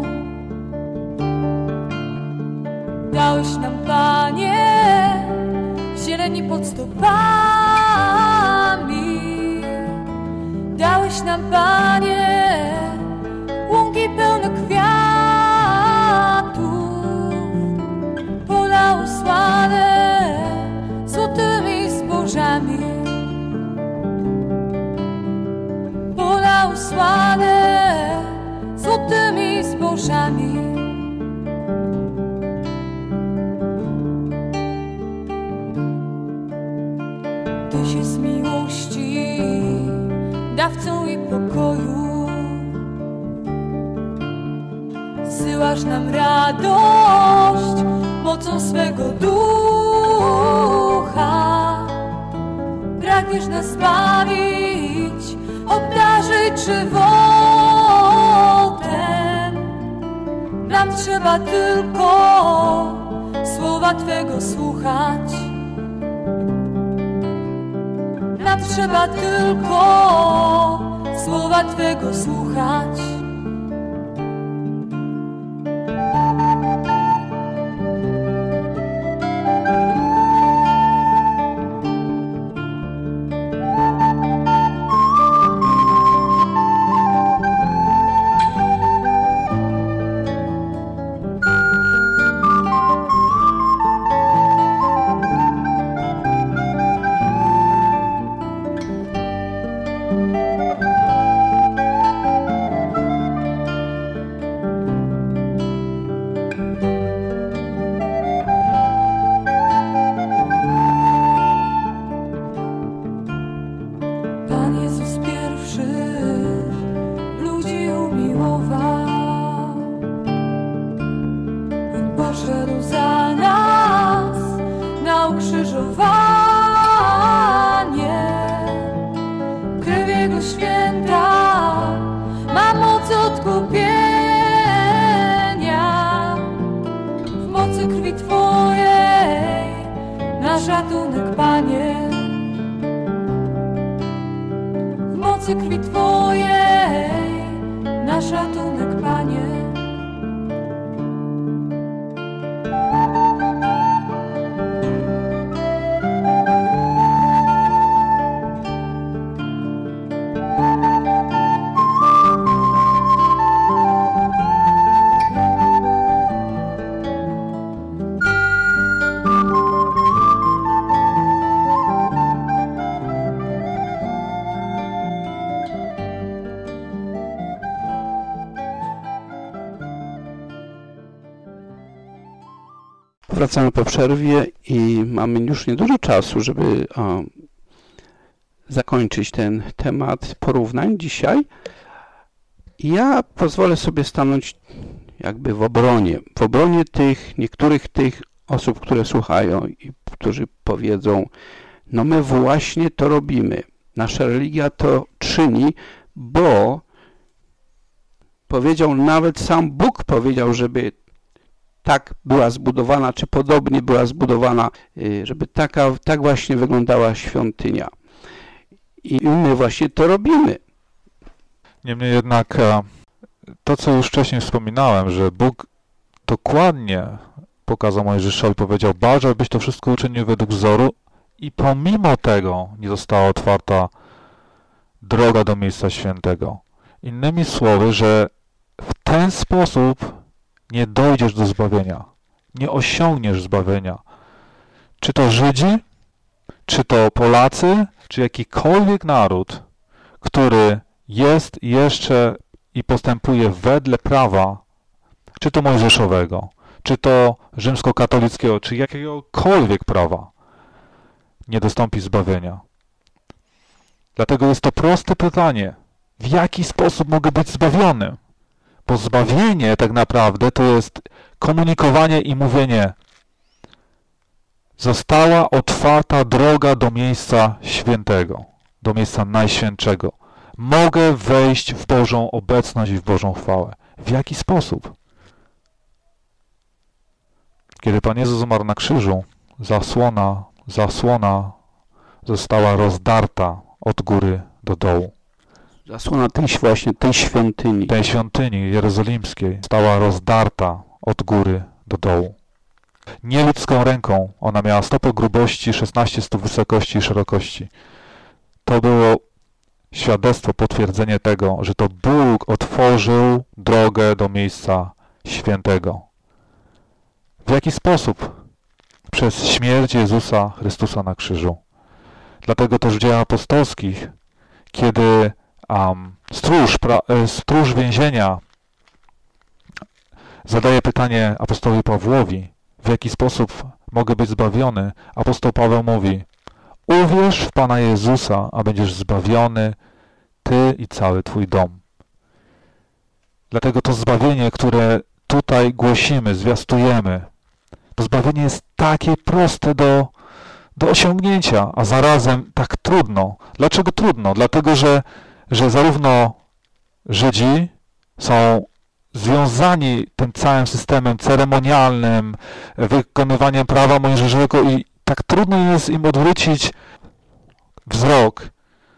[SPEAKER 8] Dałeś nam, Panie, zieleni pod stopami. Dałeś nam, Panie, łąki pełne kwiatów, pola usłane złotymi zbożami. Pola usłane złotymi zbożami. Tyś jest miłości, dawcą i pokoju. Zsyłasz nam radość mocą swego ducha. Pragniesz nas zbawić, obdarzyć żywotem. Nam trzeba tylko słowa Twego słuchać. Nam trzeba tylko słowa Twego słuchać.
[SPEAKER 16] wracamy po przerwie i mamy już niedużo czasu, żeby zakończyć ten temat porównań dzisiaj. Ja pozwolę sobie stanąć jakby w obronie niektórych tych osób, które słuchają i którzy powiedzą, no my właśnie to robimy. Nasza religia to czyni, bo powiedział, nawet sam Bóg powiedział, żeby tak była zbudowana, czy podobnie była zbudowana, żeby tak właśnie wyglądała świątynia. I my właśnie to robimy.
[SPEAKER 15] Niemniej jednak to, co już wcześniej wspominałem, że Bóg dokładnie pokazał Mojżeszowi, powiedział, Boże, byś to wszystko uczynił według wzoru i pomimo tego nie została otwarta droga do miejsca świętego. Innymi słowy, że w ten sposób nie dojdziesz do zbawienia, nie osiągniesz zbawienia. Czy to Żydzi, czy to Polacy, czy jakikolwiek naród, który jest jeszcze i postępuje wedle prawa, czy to mojżeszowego, czy to rzymskokatolickiego, czy jakiegokolwiek prawa, nie dostąpi zbawienia. Dlatego jest to proste pytanie, w jaki sposób mogę być zbawiony? Bo zbawienie tak naprawdę to jest komunikowanie i mówienie, została otwarta droga do miejsca świętego, do miejsca najświętszego. Mogę wejść w Bożą obecność i w Bożą chwałę. W jaki sposób? Kiedy Pan Jezus umarł na krzyżu, zasłona została rozdarta od góry do dołu.
[SPEAKER 16] Zasłona tej świątyni.
[SPEAKER 15] Tej świątyni jerozolimskiej została rozdarta od góry do dołu. Nie ludzką ręką. Ona miała stopę grubości, 16 stóp wysokości i szerokości. To było świadectwo, potwierdzenie tego, że to Bóg otworzył drogę do miejsca świętego. W jaki sposób? Przez śmierć Jezusa Chrystusa na krzyżu. Dlatego też w Dziejach Apostolskich, kiedy stróż więzienia zadaje pytanie apostołowi Pawłowi, w jaki sposób mogę być zbawiony, apostoł Paweł mówi, uwierz w Pana Jezusa, a będziesz zbawiony, ty i cały twój dom. Dlatego to zbawienie, które tutaj głosimy, zwiastujemy, to zbawienie jest takie proste do osiągnięcia, a zarazem tak trudno. Dlaczego trudno? Dlatego, że zarówno Żydzi są związani tym całym systemem ceremonialnym, wykonywaniem prawa mojżeszowego i tak trudno jest im odwrócić wzrok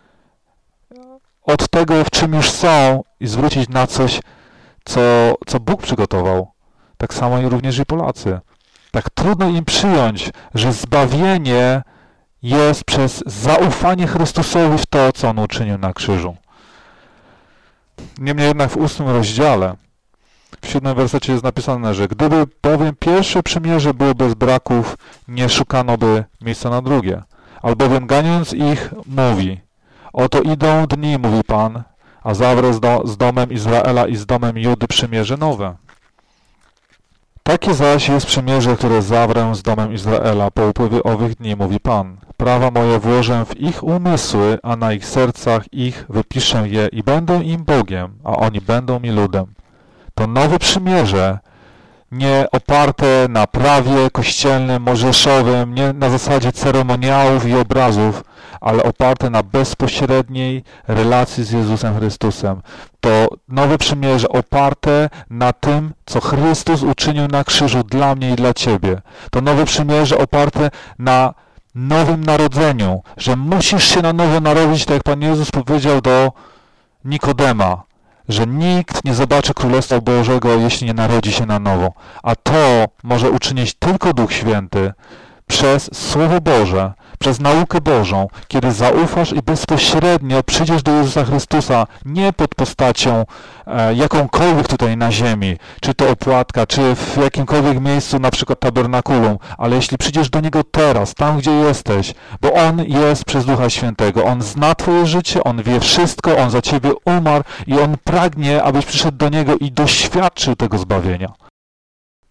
[SPEAKER 15] od tego, w czym już są i zwrócić na coś, co Bóg przygotował. Tak samo i również i Polacy. Tak trudno im przyjąć, że zbawienie jest przez zaufanie Chrystusowi w to, co On uczynił na krzyżu. Niemniej jednak w 8 rozdziale, w 7 wersecie jest napisane, że gdyby bowiem pierwsze przymierze było bez braków, nie szukano by miejsca na drugie. Albowiem ganiąc ich, mówi, oto idą dni, mówi Pan, a zawrę z domem Izraela i z domem Judy przymierze nowe. Takie zaś jest przymierze, które zawrę z domem Izraela po upływie owych dni, mówi Pan. Prawa moje włożę w ich umysły, a na ich sercach ich wypiszę je i będę im Bogiem, a oni będą mi ludem. To nowe przymierze, nie oparte na prawie kościelnym, mojżeszowym, nie na zasadzie ceremoniałów i obrazów, ale oparte na bezpośredniej relacji z Jezusem Chrystusem. To nowe przymierze oparte na tym, co Chrystus uczynił na krzyżu dla mnie i dla Ciebie. To nowe przymierze oparte na nowym narodzeniu, że musisz się na nowo narodzić, tak jak Pan Jezus powiedział do Nikodema, że nikt nie zobaczy Królestwa Bożego, jeśli nie narodzi się na nowo. A to może uczynić tylko Duch Święty przez Słowo Boże, przez naukę Bożą, kiedy zaufasz i bezpośrednio przyjdziesz do Jezusa Chrystusa, nie pod postacią jakąkolwiek tutaj na ziemi, czy to opłatka, czy w jakimkolwiek miejscu, na przykład tabernakulum, ale jeśli przyjdziesz do Niego teraz, tam gdzie jesteś, bo On jest przez Ducha Świętego, On zna Twoje życie, On wie wszystko, On za Ciebie umarł i On pragnie, abyś przyszedł do Niego i doświadczył tego zbawienia.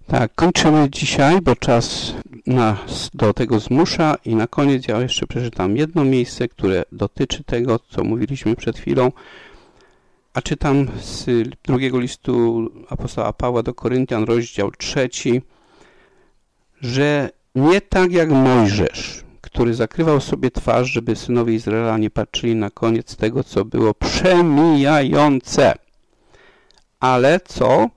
[SPEAKER 16] Tak, kończymy dzisiaj, bo czas nas do tego zmusza i na koniec ja jeszcze przeczytam jedno miejsce, które dotyczy tego, co mówiliśmy przed chwilą, a czytam z drugiego listu apostoła Pawła do Koryntian, rozdział 3, że nie tak jak Mojżesz, który zakrywał sobie twarz, żeby synowie Izraela nie patrzyli na koniec tego, co było przemijające. Ale co?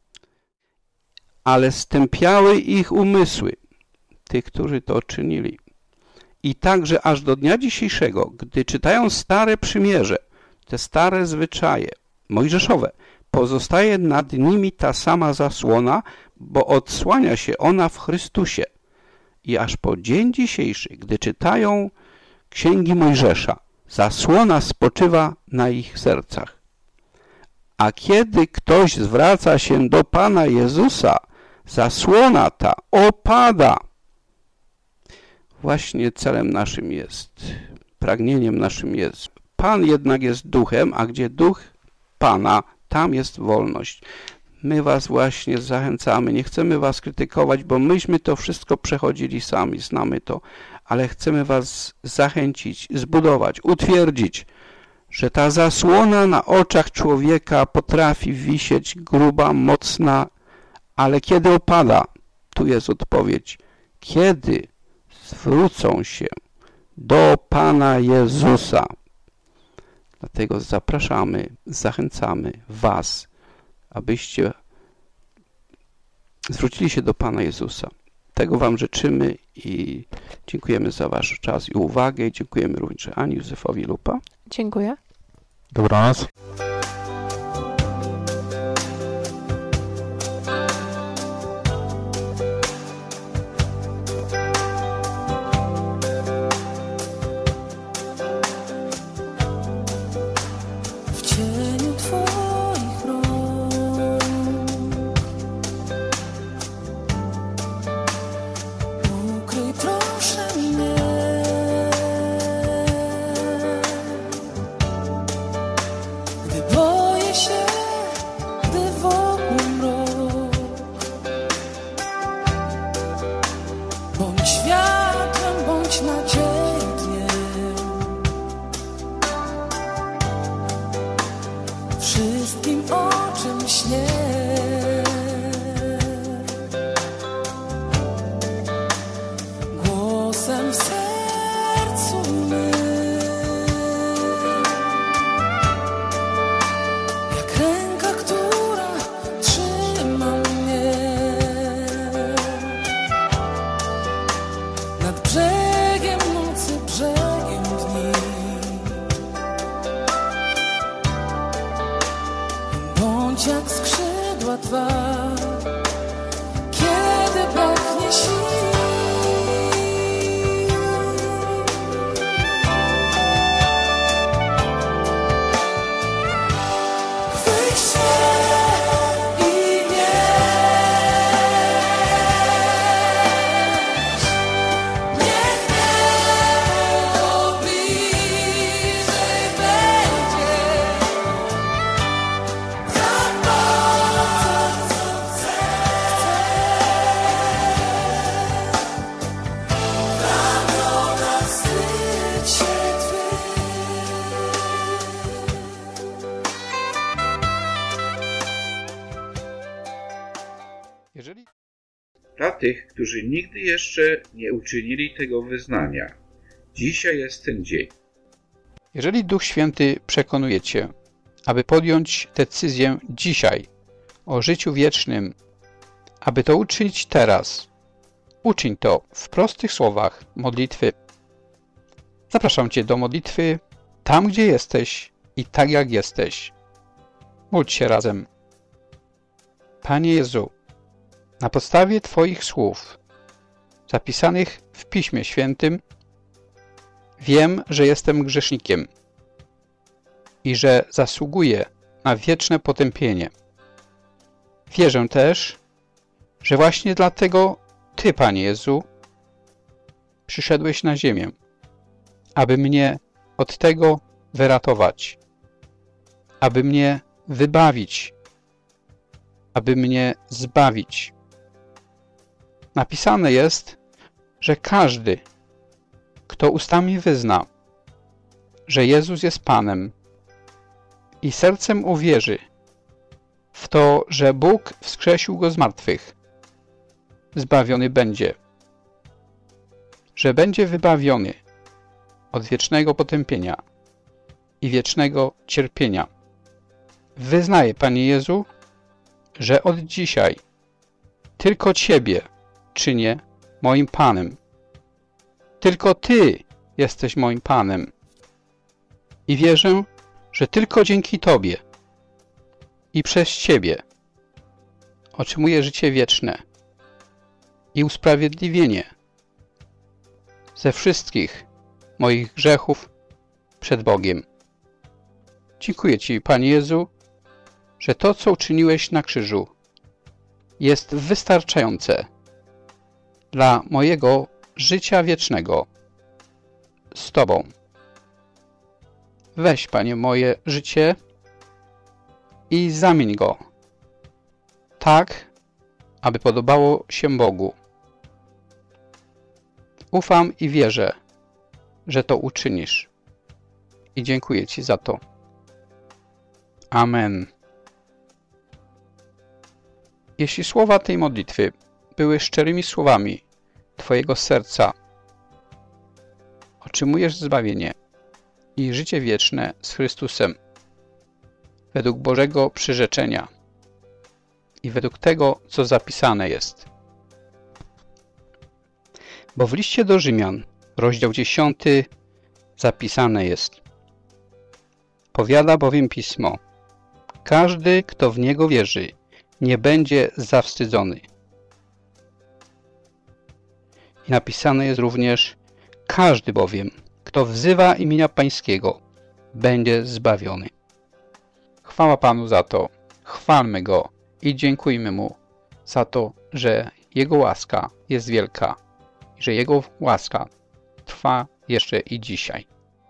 [SPEAKER 16] Ale stępiały ich umysły, tych, którzy to czynili. I także aż do dnia dzisiejszego, gdy czytają stare przymierze, te stare zwyczaje mojżeszowe, pozostaje nad nimi ta sama zasłona, bo odsłania się ona w Chrystusie. I aż po dzień dzisiejszy, gdy czytają księgi Mojżesza, zasłona spoczywa na ich sercach. A kiedy ktoś zwraca się do Pana Jezusa, zasłona ta opada. Właśnie celem naszym jest, pragnieniem naszym jest. Pan jednak jest duchem, a gdzie duch Pana, tam jest wolność. My was właśnie zachęcamy, nie chcemy was krytykować, bo myśmy to wszystko przechodzili sami, znamy to, ale chcemy was zachęcić, zbudować, utwierdzić, że ta zasłona na oczach człowieka potrafi wisieć gruba, mocna, ale kiedy opada, tu jest odpowiedź, kiedy zwrócą się do Pana Jezusa. Dlatego zapraszamy, zachęcamy was, abyście zwrócili się do Pana Jezusa. Tego wam życzymy i dziękujemy za wasz czas i uwagę i dziękujemy również Ani Józefowi Lupa.
[SPEAKER 10] Dziękuję.
[SPEAKER 15] Dobranoc.
[SPEAKER 4] Jak skrzydła twa, kiedy braknie sił. Chwyć się i niech niebo bliżej będzie.
[SPEAKER 17] Dla tych, którzy nigdy jeszcze nie uczynili tego wyznania, dzisiaj jest ten dzień.
[SPEAKER 7] Jeżeli Duch Święty przekonuje Cię, aby podjąć decyzję dzisiaj o życiu wiecznym, aby to uczynić teraz, uczyń to w prostych słowach modlitwy. Zapraszam Cię do modlitwy tam, gdzie jesteś i tak, jak jesteś. Módl się razem. Panie Jezu, na podstawie Twoich słów, zapisanych w Piśmie Świętym, wiem, że jestem grzesznikiem i że zasługuję na wieczne potępienie. Wierzę też, że właśnie dlatego Ty, Panie Jezu, przyszedłeś na ziemię, aby mnie od tego wyratować, aby mnie wybawić, aby mnie zbawić,
[SPEAKER 18] Napisane jest, że każdy, kto ustami wyzna, że Jezus jest Panem i sercem uwierzy w to, że Bóg wskrzesił Go z martwych, zbawiony będzie, że będzie wybawiony od wiecznego potępienia i wiecznego cierpienia. Wyznaję, Panie Jezu, że od dzisiaj tylko Ciebie czynię moim Panem. Tylko Ty jesteś moim Panem. I wierzę, że tylko dzięki Tobie i przez Ciebie otrzymuję życie wieczne i usprawiedliwienie ze wszystkich moich grzechów przed Bogiem. Dziękuję Ci, Panie Jezu, że to, co uczyniłeś na krzyżu, jest wystarczające dla mojego życia wiecznego z Tobą. Weź, Panie, moje życie i zamień go tak, aby podobało się Bogu. Ufam i wierzę, że to uczynisz. I dziękuję Ci za to. Amen. Jeśli słowa tej modlitwy były szczerymi słowami Twojego serca, otrzymujesz zbawienie i życie wieczne z Chrystusem według Bożego przyrzeczenia i według tego, co zapisane jest. Bo w liście do Rzymian, rozdział 10, zapisane jest: powiada bowiem Pismo, każdy, kto w Niego wierzy, nie będzie zawstydzony. I napisane jest również: każdy bowiem, kto wzywa imienia Pańskiego, będzie zbawiony. Chwała Panu za to, chwalmy Go i dziękujmy Mu za to, że Jego łaska jest wielka i że Jego łaska trwa jeszcze i dzisiaj.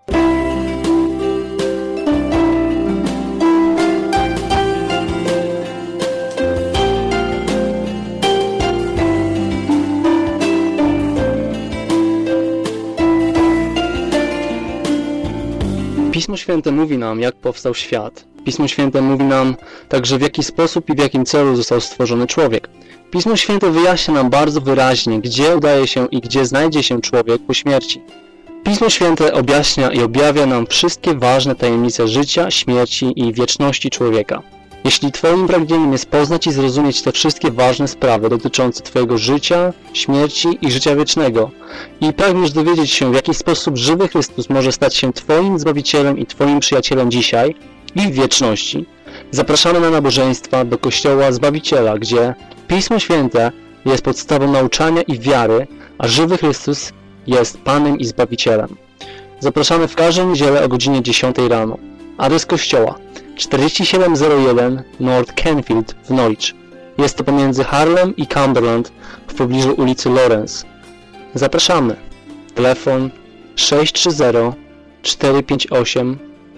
[SPEAKER 19] Pismo Święte mówi nam, jak powstał świat. Pismo Święte mówi nam także, w jaki sposób i w jakim celu został stworzony człowiek. Pismo Święte wyjaśnia nam bardzo wyraźnie, gdzie udaje się i gdzie znajdzie się człowiek po śmierci. Pismo Święte objaśnia i objawia nam wszystkie ważne tajemnice życia, śmierci i wieczności człowieka. Jeśli Twoim pragnieniem jest poznać i zrozumieć te wszystkie ważne sprawy dotyczące Twojego życia, śmierci i życia wiecznego i pragniesz dowiedzieć się, w jaki sposób żywy Chrystus może stać się Twoim Zbawicielem i Twoim przyjacielem dzisiaj i w wieczności, zapraszamy na nabożeństwa do Kościoła Zbawiciela, gdzie Pismo Święte jest podstawą nauczania i wiary, a żywy Chrystus jest Panem i Zbawicielem. Zapraszamy w każdą niedzielę o godzinie 10 rano. Adres Kościoła: 4701 North Canfield w Norwich. Jest to pomiędzy Harlem i Cumberland w pobliżu ulicy Lawrence. Zapraszamy. Telefon 630 458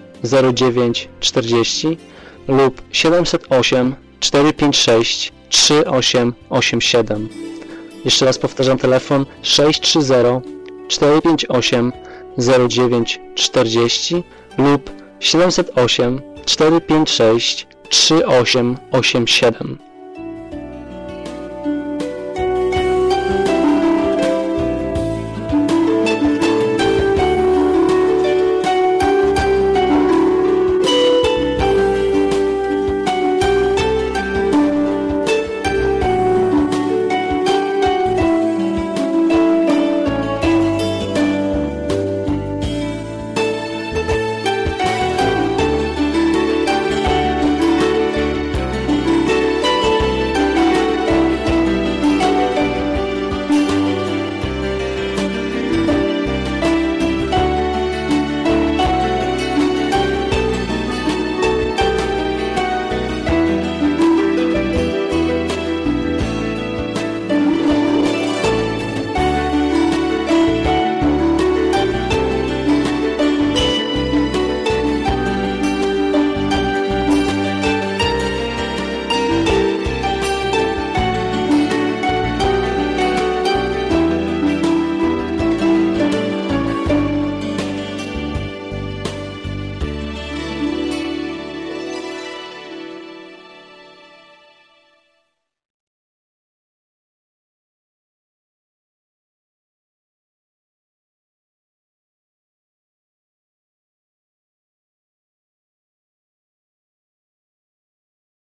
[SPEAKER 19] 0940 lub 708 456 3887. Jeszcze raz powtarzam, telefon 630 458 0940 lub 708 456 3887.